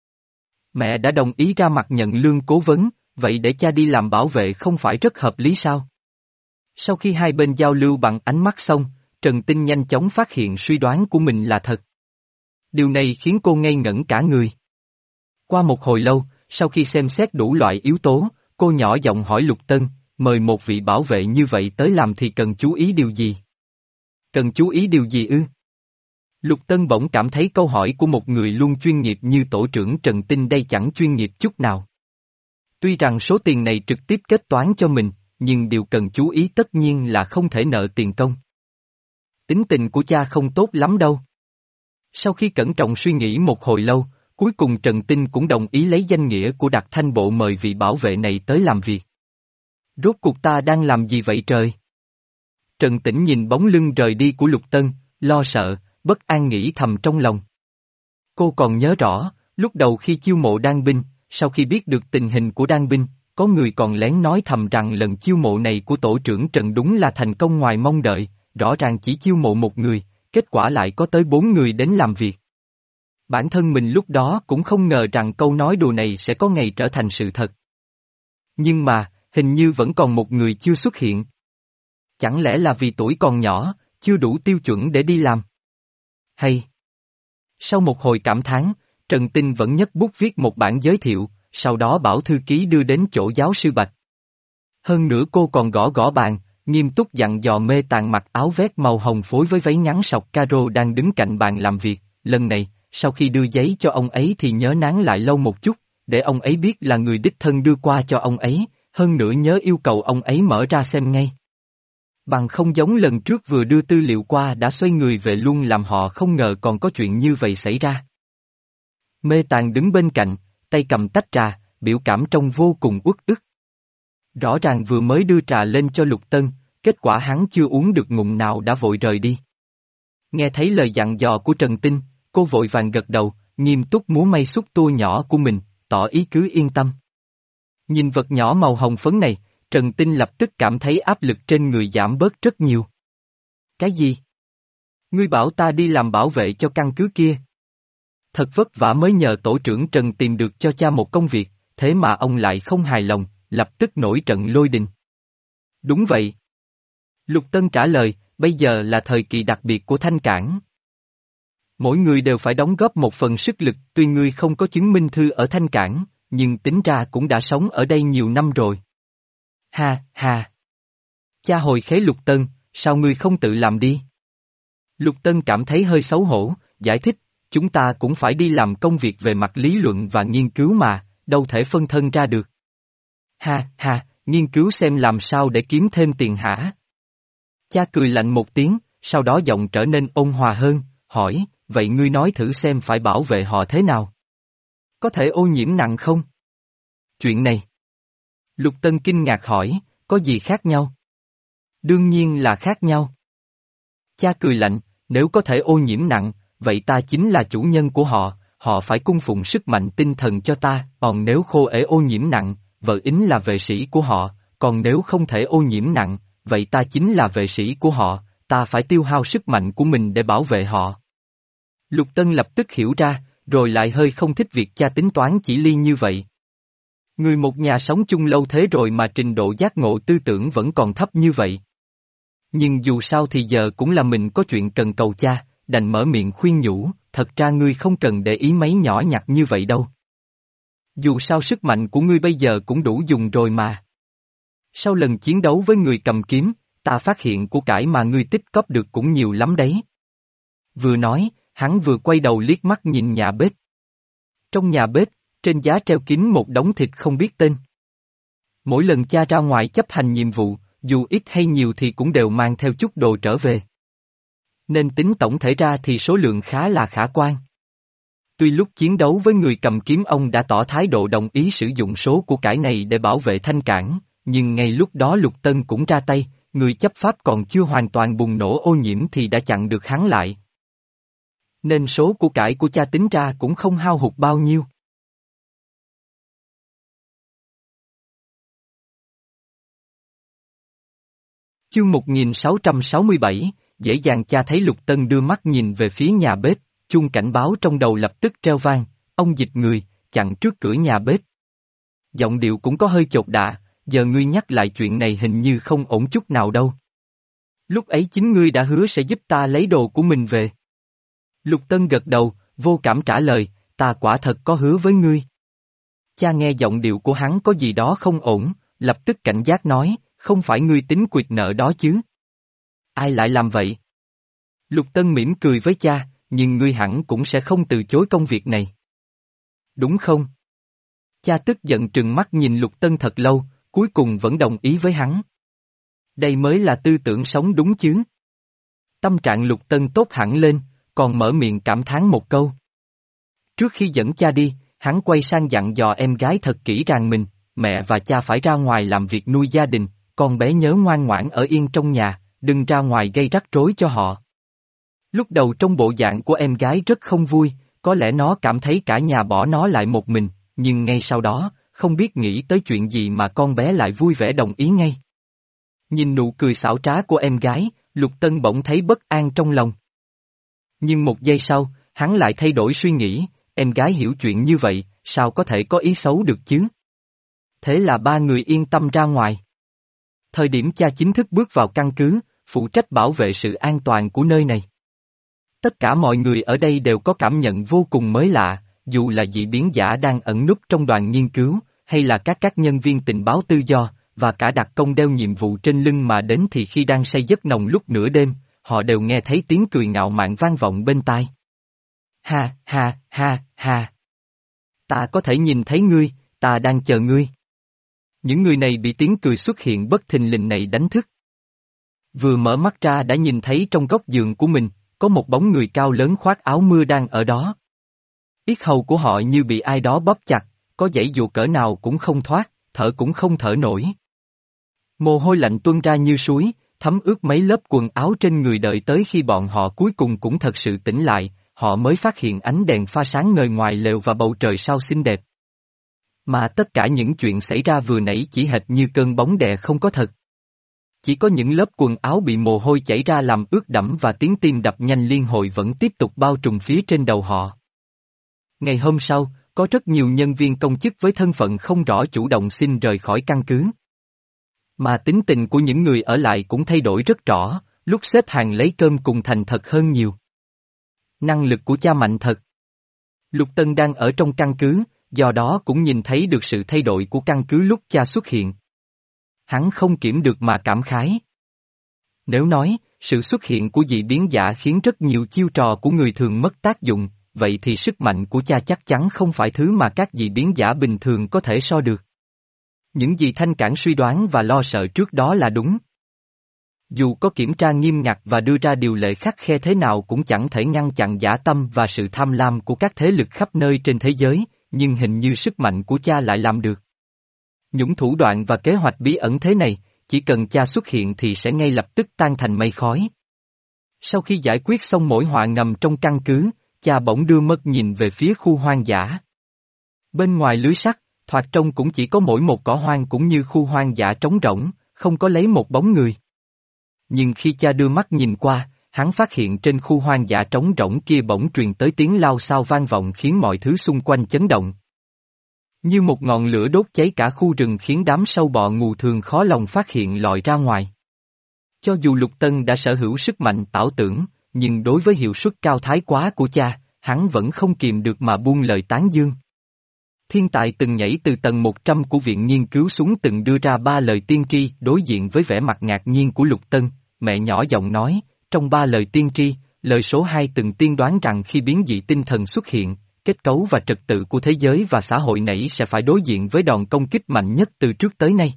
Mẹ đã đồng ý ra mặt nhận lương cố vấn, vậy để cha đi làm bảo vệ không phải rất hợp lý sao? Sau khi hai bên giao lưu bằng ánh mắt xong, Trần Tinh nhanh chóng phát hiện suy đoán của mình là thật. Điều này khiến cô ngây ngẩn cả người. Qua một hồi lâu, sau khi xem xét đủ loại yếu tố, cô nhỏ giọng hỏi Lục Tân, mời một vị bảo vệ như vậy tới làm thì cần chú ý điều gì? Cần chú ý điều gì ư? Lục Tân bỗng cảm thấy câu hỏi của một người luôn chuyên nghiệp như tổ trưởng Trần Tinh đây chẳng chuyên nghiệp chút nào. Tuy rằng số tiền này trực tiếp kết toán cho mình, nhưng điều cần chú ý tất nhiên là không thể nợ tiền công. Tính tình của cha không tốt lắm đâu. Sau khi cẩn trọng suy nghĩ một hồi lâu, cuối cùng Trần Tinh cũng đồng ý lấy danh nghĩa của Đặc Thanh Bộ mời vị bảo vệ này tới làm việc. Rốt cuộc ta đang làm gì vậy trời? Trần Tĩnh nhìn bóng lưng rời đi của Lục Tân, lo sợ, bất an nghĩ thầm trong lòng. Cô còn nhớ rõ, lúc đầu khi chiêu mộ đan binh, sau khi biết được tình hình của đan binh, có người còn lén nói thầm rằng lần chiêu mộ này của tổ trưởng Trần đúng là thành công ngoài mong đợi, rõ ràng chỉ chiêu mộ một người, kết quả lại có tới bốn người đến làm việc. Bản thân mình lúc đó cũng không ngờ rằng câu nói đùa này sẽ có ngày trở thành sự thật. Nhưng mà, hình như vẫn còn một người chưa xuất hiện. Chẳng lẽ là vì tuổi còn nhỏ, chưa đủ tiêu chuẩn để đi làm? Hay? Sau một hồi cảm thán, Trần Tinh vẫn nhấc bút viết một bản giới thiệu, sau đó bảo thư ký đưa đến chỗ giáo sư Bạch. Hơn nữa cô còn gõ gõ bàn, nghiêm túc dặn dò Mê Tàn mặc áo vest màu hồng phối với váy ngắn sọc caro đang đứng cạnh bàn làm việc, lần này, sau khi đưa giấy cho ông ấy thì nhớ nán lại lâu một chút, để ông ấy biết là người đích thân đưa qua cho ông ấy, hơn nữa nhớ yêu cầu ông ấy mở ra xem ngay. Bằng không giống lần trước vừa đưa tư liệu qua đã xoay người về luôn làm họ không ngờ còn có chuyện như vậy xảy ra. Mê Tàn đứng bên cạnh, tay cầm tách trà, biểu cảm trông vô cùng uất ức. Rõ ràng vừa mới đưa trà lên cho Lục Tân, kết quả hắn chưa uống được ngụm nào đã vội rời đi. Nghe thấy lời dặn dò của Trần Tinh, cô vội vàng gật đầu, nghiêm túc múa may xúc tua nhỏ của mình, tỏ ý cứ yên tâm. Nhìn vật nhỏ màu hồng phấn này, Trần Tinh lập tức cảm thấy áp lực trên người giảm bớt rất nhiều. Cái gì? Ngươi bảo ta đi làm bảo vệ cho căn cứ kia. Thật vất vả mới nhờ tổ trưởng Trần tìm được cho cha một công việc, thế mà ông lại không hài lòng, lập tức nổi trận lôi đình. Đúng vậy. Lục Tân trả lời, bây giờ là thời kỳ đặc biệt của Thanh Cảng. Mỗi người đều phải đóng góp một phần sức lực, tuy ngươi không có chứng minh thư ở Thanh Cảng, nhưng tính ra cũng đã sống ở đây nhiều năm rồi. Ha, ha. Cha hồi khế Lục Tân, sao ngươi không tự làm đi? Lục Tân cảm thấy hơi xấu hổ, giải thích, chúng ta cũng phải đi làm công việc về mặt lý luận và nghiên cứu mà, đâu thể phân thân ra được. Ha, ha, nghiên cứu xem làm sao để kiếm thêm tiền hả? Cha cười lạnh một tiếng, sau đó giọng trở nên ôn hòa hơn, hỏi, vậy ngươi nói thử xem phải bảo vệ họ thế nào? Có thể ô nhiễm nặng không? Chuyện này. Lục Tân kinh ngạc hỏi, có gì khác nhau? Đương nhiên là khác nhau. Cha cười lạnh, nếu có thể ô nhiễm nặng, vậy ta chính là chủ nhân của họ, họ phải cung phụng sức mạnh tinh thần cho ta, còn nếu khô ể ô nhiễm nặng, vợ ính là vệ sĩ của họ, còn nếu không thể ô nhiễm nặng, vậy ta chính là vệ sĩ của họ, ta phải tiêu hao sức mạnh của mình để bảo vệ họ. Lục Tân lập tức hiểu ra, rồi lại hơi không thích việc cha tính toán chỉ ly như vậy. Người một nhà sống chung lâu thế rồi mà trình độ giác ngộ tư tưởng vẫn còn thấp như vậy. Nhưng dù sao thì giờ cũng là mình có chuyện cần cầu cha, đành mở miệng khuyên nhủ, thật ra ngươi không cần để ý mấy nhỏ nhặt như vậy đâu. Dù sao sức mạnh của ngươi bây giờ cũng đủ dùng rồi mà. Sau lần chiến đấu với người cầm kiếm, ta phát hiện của cải mà ngươi tích cóp được cũng nhiều lắm đấy. Vừa nói, hắn vừa quay đầu liếc mắt nhìn nhà bếp. Trong nhà bếp, trên giá treo kín một đống thịt không biết tên. Mỗi lần cha ra ngoài chấp hành nhiệm vụ, dù ít hay nhiều thì cũng đều mang theo chút đồ trở về. Nên tính tổng thể ra thì số lượng khá là khả quan. Tuy lúc chiến đấu với người cầm kiếm ông đã tỏ thái độ đồng ý sử dụng số của cải này để bảo vệ Thanh Cảng, nhưng ngay lúc đó Lục Tân cũng ra tay, người chấp pháp còn chưa hoàn toàn bùng nổ ô nhiễm thì đã chặn được hắn lại. Nên số của cải của cha tính ra cũng không hao hụt bao nhiêu. Chương một nghìn sáu trăm sáu mươi bảy, dễ dàng cha thấy Lục Tân đưa mắt nhìn về phía nhà bếp, chuông cảnh báo trong đầu lập tức treo vang, ông dịch người, chặn trước cửa nhà bếp. Giọng điệu cũng có hơi chột dạ, giờ ngươi nhắc lại chuyện này hình như không ổn chút nào đâu. Lúc ấy chính ngươi đã hứa sẽ giúp ta lấy đồ của mình về. Lục Tân gật đầu, vô cảm trả lời, ta quả thật có hứa với ngươi. Cha nghe giọng điệu của hắn có gì đó không ổn, lập tức cảnh giác nói, không phải ngươi tính quyệt nợ đó chứ? Ai lại làm vậy? Lục Tân mỉm cười với cha, nhưng ngươi hẳn cũng sẽ không từ chối công việc này. Đúng không? Cha tức giận trừng mắt nhìn Lục Tân thật lâu, cuối cùng vẫn đồng ý với hắn. Đây mới là tư tưởng sống đúng chứ. Tâm trạng Lục Tân tốt hẳn lên, còn mở miệng cảm thán một câu. Trước khi dẫn cha đi, hắn quay sang dặn dò em gái thật kỹ rằng mình, mẹ và cha phải ra ngoài làm việc nuôi gia đình, con bé nhớ ngoan ngoãn ở yên trong nhà, đừng ra ngoài gây rắc rối cho họ. Lúc đầu trong bộ dạng của em gái rất không vui, có lẽ nó cảm thấy cả nhà bỏ nó lại một mình, nhưng ngay sau đó, không biết nghĩ tới chuyện gì mà con bé lại vui vẻ đồng ý ngay. Nhìn nụ cười xảo trá của em gái, Lục Tân bỗng thấy bất an trong lòng. Nhưng một giây sau, hắn lại thay đổi suy nghĩ, em gái hiểu chuyện như vậy, sao có thể có ý xấu được chứ? Thế là ba người yên tâm ra ngoài. Thời điểm cha chính thức bước vào căn cứ, phụ trách bảo vệ sự an toàn của nơi này. Tất cả mọi người ở đây đều có cảm nhận vô cùng mới lạ, dù là dị biến giả đang ẩn núp trong đoàn nghiên cứu, hay là các các nhân viên tình báo tự do, và cả đặc công đeo nhiệm vụ trên lưng mà đến thì khi đang say giấc nồng lúc nửa đêm, họ đều nghe thấy tiếng cười ngạo mạn vang vọng bên tai. Ha, ha, ha, ha. Ta có thể nhìn thấy ngươi, ta đang chờ ngươi. Những người này bị tiếng cười xuất hiện bất thình lình này đánh thức. Vừa mở mắt ra đã nhìn thấy trong góc giường của mình, có một bóng người cao lớn khoác áo mưa đang ở đó. Yết hầu của họ như bị ai đó bóp chặt, có giãy giụa cỡ nào cũng không thoát, thở cũng không thở nổi. Mồ hôi lạnh tuôn ra như suối, thấm ướt mấy lớp quần áo trên người, đợi tới khi bọn họ cuối cùng cũng thật sự tỉnh lại, họ mới phát hiện ánh đèn pha sáng ngời ngoài lều và bầu trời sao xinh đẹp. Mà tất cả những chuyện xảy ra vừa nãy chỉ hệt như cơn bóng đè không có thật. Chỉ có những lớp quần áo bị mồ hôi chảy ra làm ướt đẫm và tiếng tim đập nhanh liên hồi vẫn tiếp tục bao trùm phía trên đầu họ. Ngày hôm sau, có rất nhiều nhân viên công chức với thân phận không rõ chủ động xin rời khỏi căn cứ. Mà tính tình của những người ở lại cũng thay đổi rất rõ, lúc xếp hàng lấy cơm cùng thành thật hơn nhiều. Năng lực của cha mạnh thật. Lục Tân đang ở trong căn cứ, do đó cũng nhìn thấy được sự thay đổi của căn cứ lúc cha xuất hiện. Hắn không kiểm được mà cảm khái. Nếu nói, sự xuất hiện của dị biến giả khiến rất nhiều chiêu trò của người thường mất tác dụng, vậy thì sức mạnh của cha chắc chắn không phải thứ mà các dị biến giả bình thường có thể so được. Những gì Thanh Cảng suy đoán và lo sợ trước đó là đúng. Dù có kiểm tra nghiêm ngặt và đưa ra điều lệ khắt khe thế nào cũng chẳng thể ngăn chặn dã tâm và sự tham lam của các thế lực khắp nơi trên thế giới, nhưng hình như sức mạnh của cha lại làm được. Những thủ đoạn và kế hoạch bí ẩn thế này, chỉ cần cha xuất hiện thì sẽ ngay lập tức tan thành mây khói. Sau khi giải quyết xong mỗi họa ngầm trong căn cứ, cha bỗng đưa mắt nhìn về phía khu hoang dã. Bên ngoài lưới sắt, thoạt trông cũng chỉ có mỗi một cỏ hoang cũng như khu hoang dã trống rỗng, không có lấy một bóng người. Nhưng khi cha đưa mắt nhìn qua, hắn phát hiện trên khu hoang dã trống rỗng kia bỗng truyền tới tiếng lao xao vang vọng khiến mọi thứ xung quanh chấn động. Như một ngọn lửa đốt cháy cả khu rừng khiến đám sâu bọ ngù thường khó lòng phát hiện lòi ra ngoài. Cho dù Lục Tân đã sở hữu sức mạnh ảo tưởng, nhưng đối với hiệu suất cao thái quá của cha, hắn vẫn không kìm được mà buông lời tán dương. Thiên tài từng nhảy từ tầng một trăm của viện nghiên cứu xuống từng đưa ra ba lời tiên tri đối diện với vẻ mặt ngạc nhiên của Lục Tân, mẹ nhỏ giọng nói, trong ba lời tiên tri, lời số hai từng tiên đoán rằng khi biến dị tinh thần xuất hiện, kết cấu và trật tự của thế giới và xã hội nảy sẽ phải đối diện với đòn công kích mạnh nhất từ trước tới nay.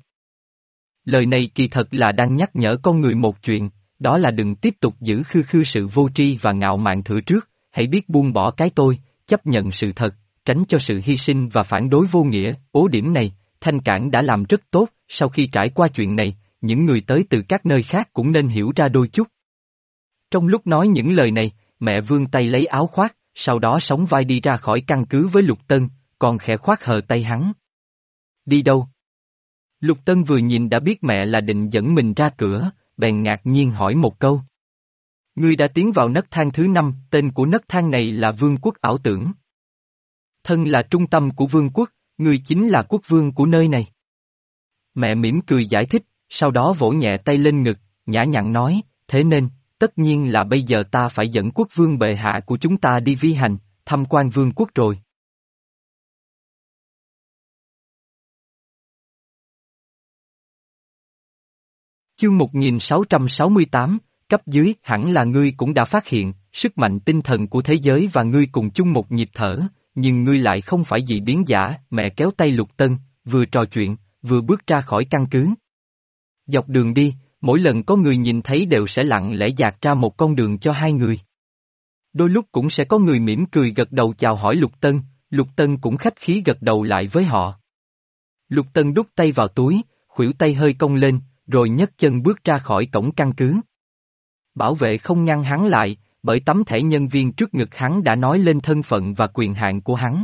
Lời này kỳ thật là đang nhắc nhở con người một chuyện, đó là đừng tiếp tục giữ khư khư sự vô tri và ngạo mạn thừa trước, hãy biết buông bỏ cái tôi, chấp nhận sự thật, tránh cho sự hy sinh và phản đối vô nghĩa. Ố điểm này, Thanh Cảng đã làm rất tốt, sau khi trải qua chuyện này, những người tới từ các nơi khác cũng nên hiểu ra đôi chút. Trong lúc nói những lời này, mẹ vươn tay lấy áo khoác, sau đó sóng vai đi ra khỏi căn cứ với Lục Tân, còn khẽ khoác hờ tay hắn. Đi đâu? Lục Tân vừa nhìn đã biết mẹ là định dẫn mình ra cửa, bèn ngạc nhiên hỏi một câu. Ngươi đã tiến vào nấc thang thứ năm, tên của nấc thang này là Vương quốc ảo tưởng. Thân là trung tâm của vương quốc, ngươi chính là quốc vương của nơi này. Mẹ mỉm cười giải thích, sau đó vỗ nhẹ tay lên ngực, nhã nhặn nói, thế nên, tất nhiên là bây giờ ta phải dẫn quốc vương bệ hạ của chúng ta đi vi hành, tham quan vương quốc rồi. Chương một nghìn sáu trăm sáu mươi tám, cấp dưới, hẳn là ngươi cũng đã phát hiện, sức mạnh tinh thần của thế giới và ngươi cùng chung một nhịp thở, nhưng ngươi lại không phải dị biến giả. Mẹ kéo tay Lục Tân, vừa trò chuyện, vừa bước ra khỏi căn cứ. Dọc đường đi, mỗi lần có người nhìn thấy đều sẽ lặng lẽ dạt ra một con đường cho hai người. Đôi lúc cũng sẽ có người mỉm cười gật đầu chào hỏi Lục Tân, Lục Tân cũng khách khí gật đầu lại với họ. Lục Tân đút tay vào túi, khuỷu tay hơi cong lên, rồi nhấc chân bước ra khỏi cổng căn cứ. Bảo vệ không ngăn hắn lại, bởi tấm thẻ nhân viên trước ngực hắn đã nói lên thân phận và quyền hạn của hắn.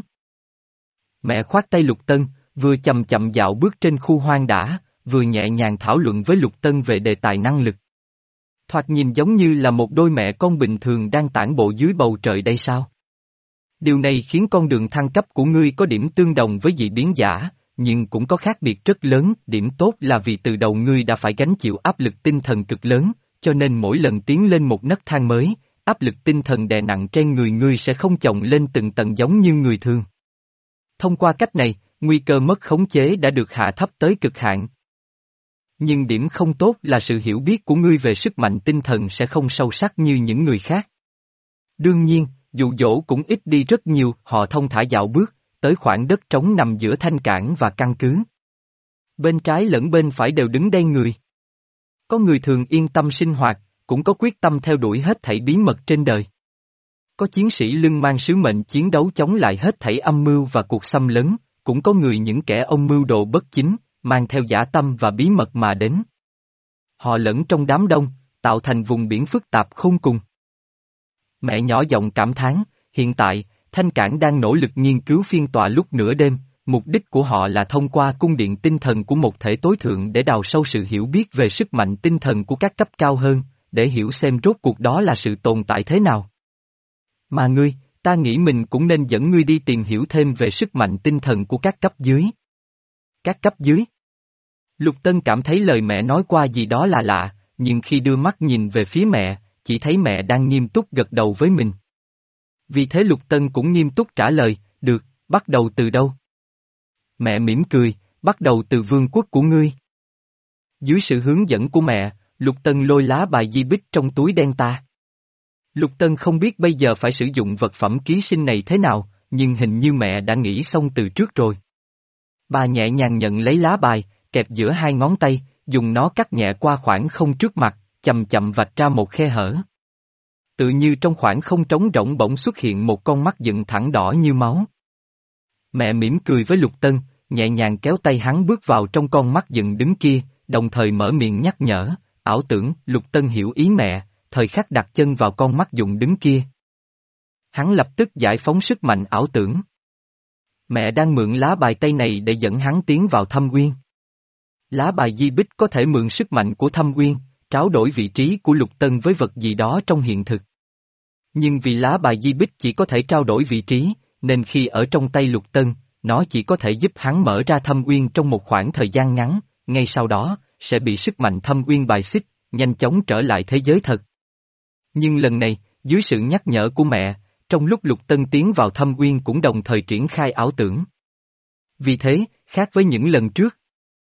Mẹ khoát tay Lục Tân, vừa chậm chậm dạo bước trên khu hoang dã, vừa nhẹ nhàng thảo luận với Lục Tân về đề tài năng lực. Thoạt nhìn giống như là một đôi mẹ con bình thường đang tản bộ dưới bầu trời đây sao? Điều này khiến con đường thăng cấp của ngươi có điểm tương đồng với dị biến giả, nhưng cũng có khác biệt rất lớn. Điểm tốt là vì từ đầu ngươi đã phải gánh chịu áp lực tinh thần cực lớn, cho nên mỗi lần tiến lên một nấc thang mới, áp lực tinh thần đè nặng trên người ngươi sẽ không chồng lên từng tầng giống như người thường. Thông qua cách này, nguy cơ mất khống chế đã được hạ thấp tới cực hạn. Nhưng điểm không tốt là sự hiểu biết của ngươi về sức mạnh tinh thần sẽ không sâu sắc như những người khác. Đương nhiên, dụ dỗ cũng ít đi rất nhiều. Họ thông thả dạo bước, tới khoảng đất trống nằm giữa Thanh Cảng và căn cứ. Bên trái lẫn bên phải đều đứng đây người. Có người thường yên tâm sinh hoạt, cũng có quyết tâm theo đuổi hết thảy bí mật trên đời. Có chiến sĩ lưng mang sứ mệnh chiến đấu chống lại hết thảy âm mưu và cuộc xâm lấn, cũng có người những kẻ ông mưu đồ bất chính, mang theo dã tâm và bí mật mà đến. Họ lẫn trong đám đông, tạo thành vùng biển phức tạp khôn cùng. Mẹ nhỏ giọng cảm thán, hiện tại, Thanh Cảng đang nỗ lực nghiên cứu phiên tòa lúc nửa đêm, mục đích của họ là thông qua cung điện tinh thần của một thể tối thượng để đào sâu sự hiểu biết về sức mạnh tinh thần của các cấp cao hơn, để hiểu xem rốt cuộc đó là sự tồn tại thế nào. Mà ngươi, ta nghĩ mình cũng nên dẫn ngươi đi tìm hiểu thêm về sức mạnh tinh thần của các cấp dưới. Các cấp dưới? Lục Tân cảm thấy lời mẹ nói qua gì đó là lạ, nhưng khi đưa mắt nhìn về phía mẹ, chỉ thấy mẹ đang nghiêm túc gật đầu với mình. Vì thế Lục Tân cũng nghiêm túc trả lời, được, bắt đầu từ đâu? Mẹ mỉm cười, bắt đầu từ vương quốc của ngươi. Dưới sự hướng dẫn của mẹ, Lục Tân lôi lá bài di bích trong túi đen ta. Lục Tân không biết bây giờ phải sử dụng vật phẩm ký sinh này thế nào, nhưng hình như mẹ đã nghĩ xong từ trước rồi. Bà nhẹ nhàng nhận lấy lá bài, kẹp giữa hai ngón tay, dùng nó cắt nhẹ qua khoảng không trước mặt, chậm chậm vạch ra một khe hở. Tự như trong khoảng không trống rỗng bỗng xuất hiện một con mắt dựng thẳng đỏ như máu. Mẹ mỉm cười với Lục Tân, nhẹ nhàng kéo tay hắn bước vào trong con mắt dựng đứng kia, đồng thời mở miệng nhắc nhở, ảo tưởng. Lục Tân hiểu ý mẹ, thời khắc đặt chân vào con mắt dựng đứng kia. Hắn lập tức giải phóng sức mạnh ảo tưởng. Mẹ đang mượn lá bài tây này để dẫn hắn tiến vào thâm uyên. Lá bài di bích có thể mượn sức mạnh của thâm uyên, tráo đổi vị trí của Lục Tân với vật gì đó trong hiện thực. Nhưng vì lá bài di bích chỉ có thể trao đổi vị trí, nên khi ở trong tay Lục Tân, nó chỉ có thể giúp hắn mở ra thâm uyên trong một khoảng thời gian ngắn, ngay sau đó, sẽ bị sức mạnh thâm uyên bài xích, nhanh chóng trở lại thế giới thật. Nhưng lần này, dưới sự nhắc nhở của mẹ, trong lúc Lục Tân tiến vào thâm uyên cũng đồng thời triển khai ảo tưởng. Vì thế, khác với những lần trước.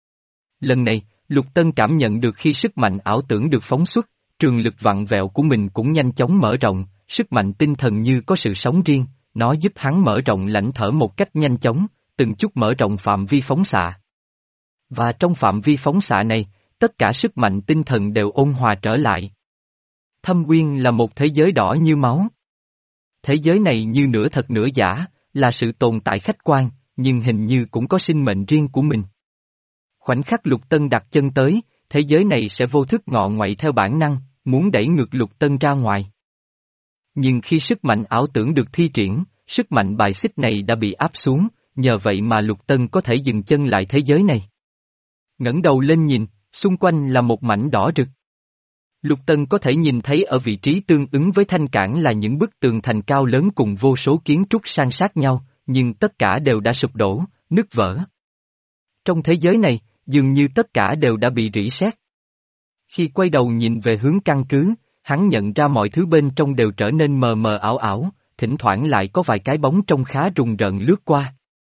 Lần này, Lục Tân cảm nhận được khi sức mạnh ảo tưởng được phóng xuất, trường lực vặn vẹo của mình cũng nhanh chóng mở rộng, sức mạnh tinh thần như có sự sống riêng, nó giúp hắn mở rộng lãnh thở một cách nhanh chóng, từng chút mở rộng phạm vi phóng xạ. Và trong phạm vi phóng xạ này, tất cả sức mạnh tinh thần đều ôn hòa trở lại. Thâm uyên là một thế giới đỏ như máu. Thế giới này như nửa thật nửa giả, là sự tồn tại khách quan, nhưng hình như cũng có sinh mệnh riêng của mình. Khoảnh khắc Lục Tân đặt chân tới, thế giới này sẽ vô thức ngọ nguậy theo bản năng, muốn đẩy ngược Lục Tân ra ngoài. Nhưng khi sức mạnh ảo tưởng được thi triển, sức mạnh bài xích này đã bị áp xuống, nhờ vậy mà Lục Tân có thể dừng chân lại thế giới này. Ngẩng đầu lên nhìn, xung quanh là một mảnh đỏ rực. Lục Tân có thể nhìn thấy ở vị trí tương ứng với thanh cảng là những bức tường thành cao lớn cùng vô số kiến trúc san sát nhau, nhưng tất cả đều đã sụp đổ, nứt vỡ. Trong thế giới này, dường như tất cả đều đã bị rỉ sét. Khi quay đầu nhìn về hướng căn cứ, hắn nhận ra mọi thứ bên trong đều trở nên mờ mờ ảo ảo, thỉnh thoảng lại có vài cái bóng trông khá rùng rợn lướt qua.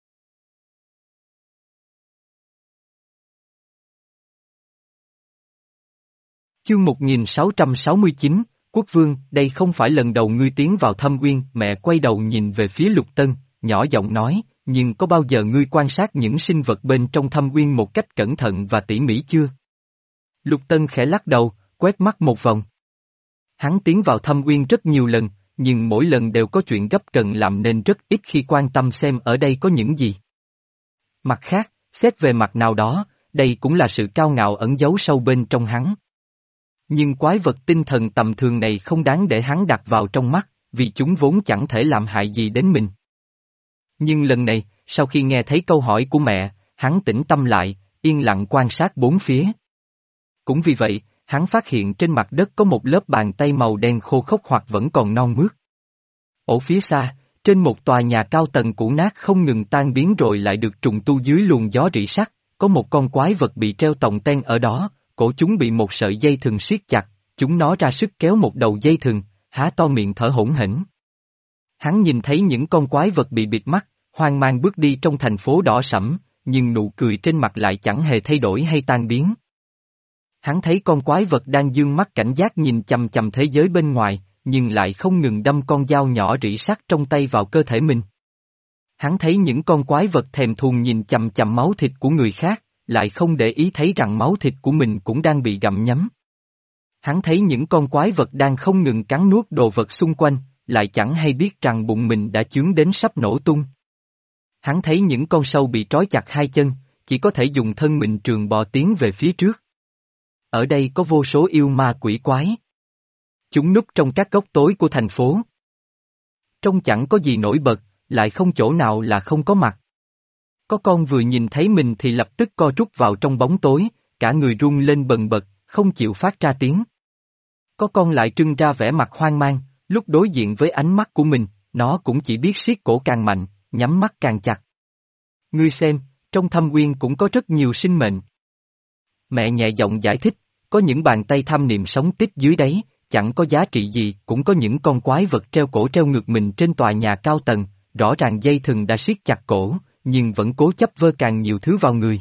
Chương một nghìn sáu trăm sáu mươi chín, Quốc Vương, đây không phải lần đầu ngươi tiến vào thâm uyên. Mẹ quay đầu nhìn về phía Lục Tân, nhỏ giọng nói, nhưng có bao giờ ngươi quan sát những sinh vật bên trong thâm uyên một cách cẩn thận và tỉ mỉ chưa? Lục Tân khẽ lắc đầu, quét mắt một vòng. Hắn tiến vào thâm uyên rất nhiều lần, nhưng mỗi lần đều có chuyện gấp cần làm nên rất ít khi quan tâm xem ở đây có những gì. Mặt khác, xét về mặt nào đó, đây cũng là sự cao ngạo ẩn giấu sâu bên trong hắn. Nhưng quái vật tinh thần tầm thường này không đáng để hắn đặt vào trong mắt, vì chúng vốn chẳng thể làm hại gì đến mình. Nhưng lần này, sau khi nghe thấy câu hỏi của mẹ, hắn tĩnh tâm lại, yên lặng quan sát bốn phía. Cũng vì vậy, hắn phát hiện trên mặt đất có một lớp bàn tay màu đen khô khốc hoặc vẫn còn non mướt. Ở phía xa, trên một tòa nhà cao tầng cũ nát không ngừng tan biến rồi lại được trùng tu dưới luồng gió rỉ sắt, có một con quái vật bị treo tòng ten ở đó, cổ chúng bị một sợi dây thừng siết chặt, chúng nó ra sức kéo một đầu dây thừng, há to miệng thở hổn hển. Hắn nhìn thấy những con quái vật bị bịt mắt, hoang mang bước đi trong thành phố đỏ sẫm, nhưng nụ cười trên mặt lại chẳng hề thay đổi hay tan biến. Hắn thấy con quái vật đang dương mắt cảnh giác nhìn chằm chằm thế giới bên ngoài, nhưng lại không ngừng đâm con dao nhỏ rỉ sắt trong tay vào cơ thể mình. Hắn thấy những con quái vật thèm thuồng nhìn chằm chằm máu thịt của người khác, lại không để ý thấy rằng máu thịt của mình cũng đang bị gặm nhấm. Hắn thấy những con quái vật đang không ngừng cắn nuốt đồ vật xung quanh, lại chẳng hay biết rằng bụng mình đã chướng đến sắp nổ tung. Hắn thấy những con sâu bị trói chặt hai chân, chỉ có thể dùng thân mình trường bò tiến về phía trước. Ở đây có vô số yêu ma quỷ quái. Chúng núp trong các góc tối của thành phố. Trông chẳng có gì nổi bật, lại không chỗ nào là không có mặt. Có con vừa nhìn thấy mình thì lập tức co rút vào trong bóng tối, cả người run lên bần bật, không chịu phát ra tiếng. Có con lại trưng ra vẻ mặt hoang mang, lúc đối diện với ánh mắt của mình, nó cũng chỉ biết siết cổ càng mạnh, nhắm mắt càng chặt. Ngươi xem, trong thâm uyên cũng có rất nhiều sinh mệnh. Mẹ nhẹ giọng giải thích, có những bàn tay tham niệm sống tích dưới đáy, chẳng có giá trị gì, cũng có những con quái vật treo cổ treo ngược mình trên tòa nhà cao tầng, rõ ràng dây thừng đã siết chặt cổ, nhưng vẫn cố chấp vơ càng nhiều thứ vào người.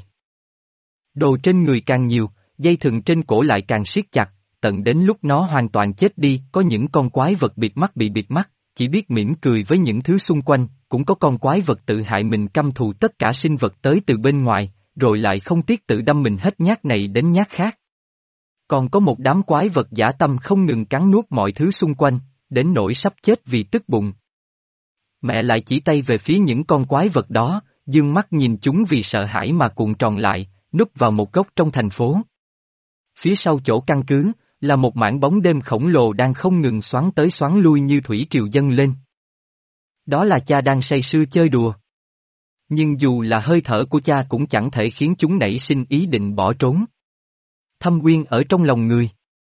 Đồ trên người càng nhiều, dây thừng trên cổ lại càng siết chặt, tận đến lúc nó hoàn toàn chết đi, có những con quái vật bịt mắt bị bịt mắt, chỉ biết mỉm cười với những thứ xung quanh, cũng có con quái vật tự hại mình căm thù tất cả sinh vật tới từ bên ngoài, rồi lại không tiếc tự đâm mình hết nhát này đến nhát khác. Còn có một đám quái vật dã tâm không ngừng cắn nuốt mọi thứ xung quanh, đến nỗi sắp chết vì tức bụng. Mẹ lại chỉ tay về phía những con quái vật đó, dương mắt nhìn chúng vì sợ hãi mà cuộn tròn lại, núp vào một góc trong thành phố. Phía sau chỗ căn cứ, là một mảng bóng đêm khổng lồ đang không ngừng xoắn tới xoắn lui như thủy triều dâng lên. Đó là cha đang say sưa chơi đùa. Nhưng dù là hơi thở của cha cũng chẳng thể khiến chúng nảy sinh ý định bỏ trốn. Thâm uyên ở trong lòng người.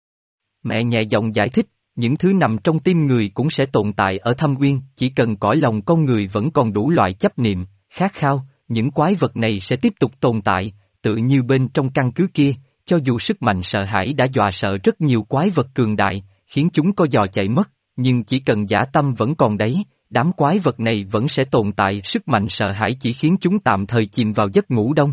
Mẹ nhẹ giọng giải thích, những thứ nằm trong tim người cũng sẽ tồn tại ở thâm uyên, chỉ cần cõi lòng con người vẫn còn đủ loại chấp niệm, khát khao, những quái vật này sẽ tiếp tục tồn tại, tự như bên trong căn cứ kia, cho dù sức mạnh sợ hãi đã dọa sợ rất nhiều quái vật cường đại, khiến chúng co giò chạy mất, nhưng chỉ cần dã tâm vẫn còn đấy, đám quái vật này vẫn sẽ tồn tại, sức mạnh sợ hãi chỉ khiến chúng tạm thời chìm vào giấc ngủ đông.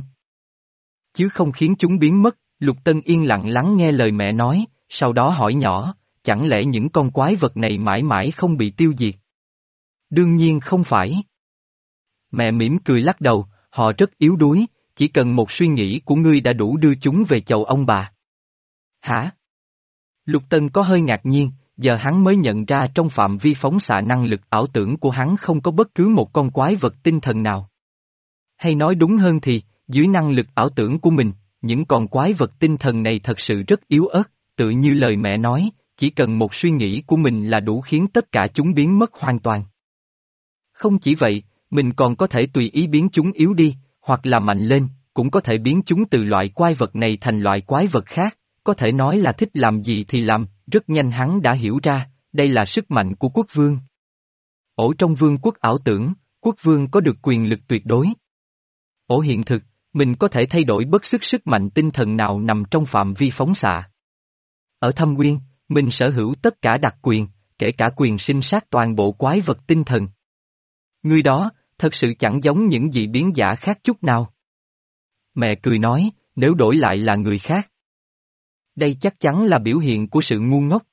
Chứ không khiến chúng biến mất. Lục Tân yên lặng lắng nghe lời mẹ nói, sau đó hỏi nhỏ, chẳng lẽ những con quái vật này mãi mãi không bị tiêu diệt? Đương nhiên không phải. Mẹ mỉm cười lắc đầu, họ rất yếu đuối, chỉ cần một suy nghĩ của ngươi đã đủ đưa chúng về chầu ông bà. Hả? Lục Tân có hơi ngạc nhiên, giờ hắn mới nhận ra trong phạm vi phóng xạ năng lực ảo tưởng của hắn không có bất cứ một con quái vật tinh thần nào. Hay nói đúng hơn thì, dưới năng lực ảo tưởng của mình, những con quái vật tinh thần này thật sự rất yếu ớt, tự như lời mẹ nói, chỉ cần một suy nghĩ của mình là đủ khiến tất cả chúng biến mất hoàn toàn. Không chỉ vậy, mình còn có thể tùy ý biến chúng yếu đi, hoặc là mạnh lên, cũng có thể biến chúng từ loại quái vật này thành loại quái vật khác, có thể nói là thích làm gì thì làm, rất nhanh hắn đã hiểu ra, đây là sức mạnh của quốc vương. Ở trong vương quốc ảo tưởng, quốc vương có được quyền lực tuyệt đối. Ở hiện thực, mình có thể thay đổi bất sức sức mạnh tinh thần nào nằm trong phạm vi phóng xạ. Ở Thâm Uyên, mình sở hữu tất cả đặc quyền, kể cả quyền sinh sát toàn bộ quái vật tinh thần. Người đó, thật sự chẳng giống những dị biến giả khác chút nào. Mẹ cười nói, nếu đổi lại là người khác. Đây chắc chắn là biểu hiện của sự ngu ngốc.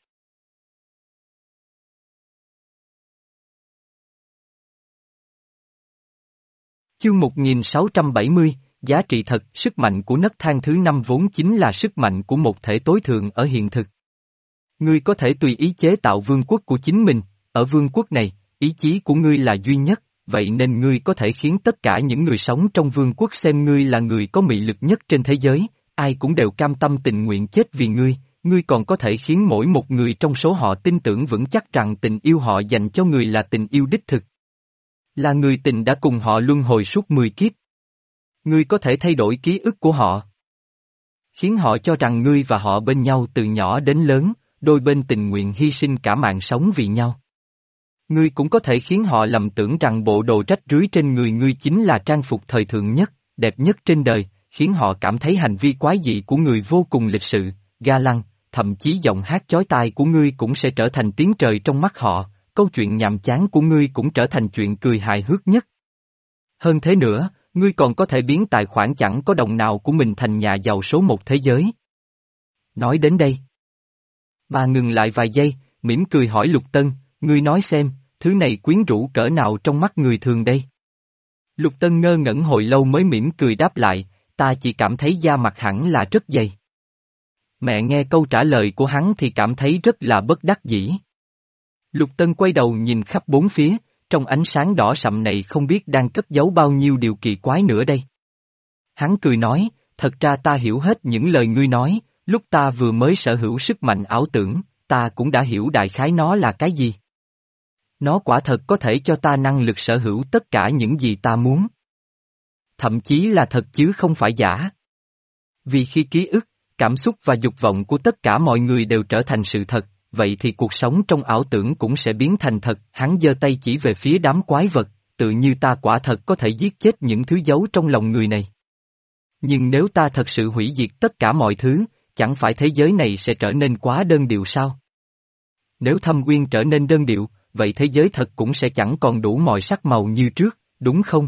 Chương một nghìn sáu trăm bảy mươi, giá trị thật, sức mạnh của nấc thang thứ năm vốn chính là sức mạnh của một thể tối thượng ở hiện thực. Ngươi có thể tùy ý chế tạo vương quốc của chính mình, ở vương quốc này, ý chí của ngươi là duy nhất, vậy nên ngươi có thể khiến tất cả những người sống trong vương quốc xem ngươi là người có mị lực nhất trên thế giới, ai cũng đều cam tâm tình nguyện chết vì ngươi, ngươi còn có thể khiến mỗi một người trong số họ tin tưởng vững chắc rằng tình yêu họ dành cho người là tình yêu đích thực. Là người tình đã cùng họ luân hồi suốt mười kiếp. Ngươi có thể thay đổi ký ức của họ. Khiến họ cho rằng ngươi và họ bên nhau từ nhỏ đến lớn, đôi bên tình nguyện hy sinh cả mạng sống vì nhau. Ngươi cũng có thể khiến họ lầm tưởng rằng bộ đồ rách rưới trên người ngươi chính là trang phục thời thượng nhất, đẹp nhất trên đời, khiến họ cảm thấy hành vi quái dị của người vô cùng lịch sự, ga lăng, thậm chí giọng hát chói tai của ngươi cũng sẽ trở thành tiếng trời trong mắt họ, câu chuyện nhàm chán của ngươi cũng trở thành chuyện cười hài hước nhất. Hơn thế nữa, ngươi còn có thể biến tài khoản chẳng có đồng nào của mình thành nhà giàu số một thế giới. Nói đến đây, bà ngừng lại vài giây, mỉm cười hỏi Lục Tân, ngươi nói xem, thứ này quyến rũ cỡ nào trong mắt người thường đây? Lục Tân ngơ ngẩn hồi lâu mới mỉm cười đáp lại, ta chỉ cảm thấy da mặt hẳn là rất dày. Mẹ nghe câu trả lời của hắn thì cảm thấy rất là bất đắc dĩ. Lục Tân quay đầu nhìn khắp bốn phía, trong ánh sáng đỏ sậm này không biết đang cất giấu bao nhiêu điều kỳ quái nữa đây. Hắn cười nói, thật ra ta hiểu hết những lời ngươi nói, lúc ta vừa mới sở hữu sức mạnh ảo tưởng, ta cũng đã hiểu đại khái nó là cái gì. Nó quả thật có thể cho ta năng lực sở hữu tất cả những gì ta muốn. Thậm chí là thật chứ không phải giả. Vì khi ký ức, cảm xúc và dục vọng của tất cả mọi người đều trở thành sự thật, vậy thì cuộc sống trong ảo tưởng cũng sẽ biến thành thật. Hắn giơ tay chỉ về phía đám quái vật, tự như ta quả thật có thể giết chết những thứ giấu trong lòng người này. Nhưng nếu ta thật sự hủy diệt tất cả mọi thứ, chẳng phải thế giới này sẽ trở nên quá đơn điệu sao? Nếu thâm uyên trở nên đơn điệu, vậy thế giới thật cũng sẽ chẳng còn đủ mọi sắc màu như trước, đúng không?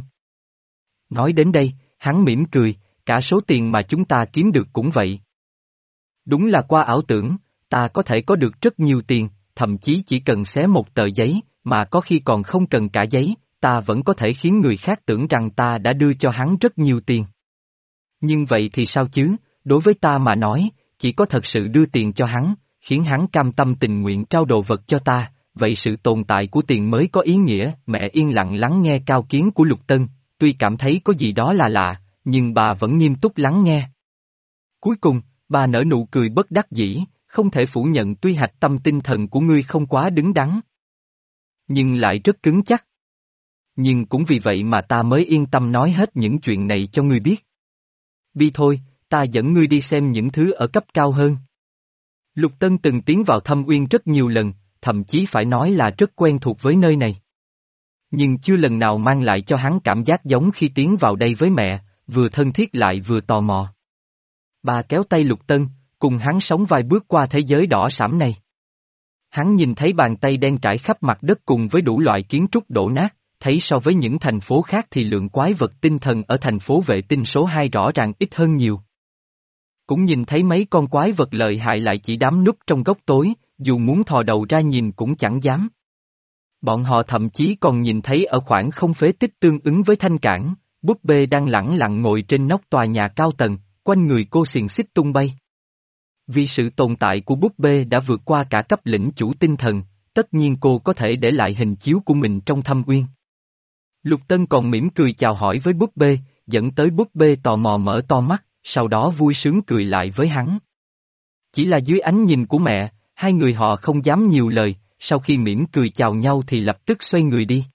Nói đến đây, hắn mỉm cười, cả số tiền mà chúng ta kiếm được cũng vậy. Đúng là qua ảo tưởng, ta có thể có được rất nhiều tiền, thậm chí chỉ cần xé một tờ giấy, mà có khi còn không cần cả giấy, ta vẫn có thể khiến người khác tưởng rằng ta đã đưa cho hắn rất nhiều tiền. Nhưng vậy thì sao chứ, đối với ta mà nói, chỉ có thật sự đưa tiền cho hắn, khiến hắn cam tâm tình nguyện trao đồ vật cho ta, vậy sự tồn tại của tiền mới có ý nghĩa. Mẹ yên lặng lắng nghe cao kiến của Lục Tân, tuy cảm thấy có gì đó là lạ, nhưng bà vẫn nghiêm túc lắng nghe. Cuối cùng, bà nở nụ cười bất đắc dĩ, không thể phủ nhận tuy hạch tâm tinh thần của ngươi không quá đứng đắn, nhưng lại rất cứng chắc. Nhưng cũng vì vậy mà ta mới yên tâm nói hết những chuyện này cho ngươi biết. Đi thôi, ta dẫn ngươi đi xem những thứ ở cấp cao hơn. Lục Tân từng tiến vào Thâm Uyên rất nhiều lần, thậm chí phải nói là rất quen thuộc với nơi này. Nhưng chưa lần nào mang lại cho hắn cảm giác giống khi tiến vào đây với mẹ, vừa thân thiết lại vừa tò mò. Bà kéo tay Lục Tân, cùng hắn sóng vai bước qua thế giới đỏ sẫm này. Hắn nhìn thấy bàn tay đen trải khắp mặt đất cùng với đủ loại kiến trúc đổ nát, thấy so với những thành phố khác thì lượng quái vật tinh thần ở thành phố vệ tinh số hai rõ ràng ít hơn nhiều. Cũng nhìn thấy mấy con quái vật lợi hại lại chỉ đám núp trong góc tối, dù muốn thò đầu ra nhìn cũng chẳng dám. Bọn họ thậm chí còn nhìn thấy ở khoảng không phế tích tương ứng với thanh cảng, búp bê đang lẳng lặng ngồi trên nóc tòa nhà cao tầng, quanh người cô xiềng xích tung bay. Vì sự tồn tại của búp bê đã vượt qua cả cấp lĩnh chủ tinh thần, tất nhiên cô có thể để lại hình chiếu của mình trong Thâm Uyên. Lục Tân còn mỉm cười chào hỏi với búp bê, dẫn tới búp bê tò mò mở to mắt, sau đó vui sướng cười lại với hắn. Chỉ là dưới ánh nhìn của mẹ, hai người họ không dám nhiều lời, sau khi mỉm cười chào nhau thì lập tức xoay người đi.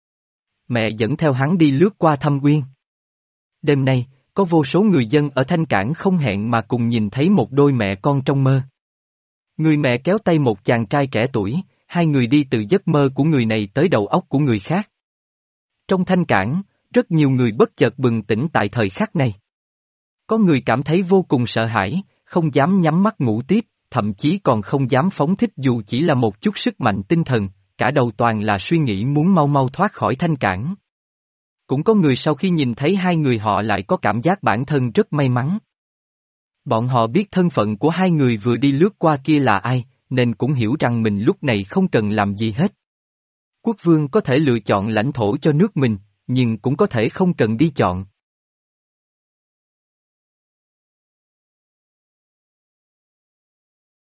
Mẹ dẫn theo hắn đi lướt qua Thâm Uyên. Đêm nay, có vô số người dân ở Thanh Cảng không hẹn mà cùng nhìn thấy một đôi mẹ con trong mơ. Người mẹ kéo tay một chàng trai trẻ tuổi, hai người đi từ giấc mơ của người này tới đầu óc của người khác. Trong Thanh Cảng, rất nhiều người bất chợt bừng tỉnh tại thời khắc này. Có người cảm thấy vô cùng sợ hãi, không dám nhắm mắt ngủ tiếp, thậm chí còn không dám phóng thích dù chỉ là một chút sức mạnh tinh thần, cả đầu toàn là suy nghĩ muốn mau mau thoát khỏi Thanh Cảng. Cũng có người sau khi nhìn thấy hai người họ lại có cảm giác bản thân rất may mắn. Bọn họ biết thân phận của hai người vừa đi lướt qua kia là ai, nên cũng hiểu rằng mình lúc này không cần làm gì hết. Quốc vương có thể lựa chọn lãnh thổ cho nước mình, nhưng cũng có thể không cần đi chọn.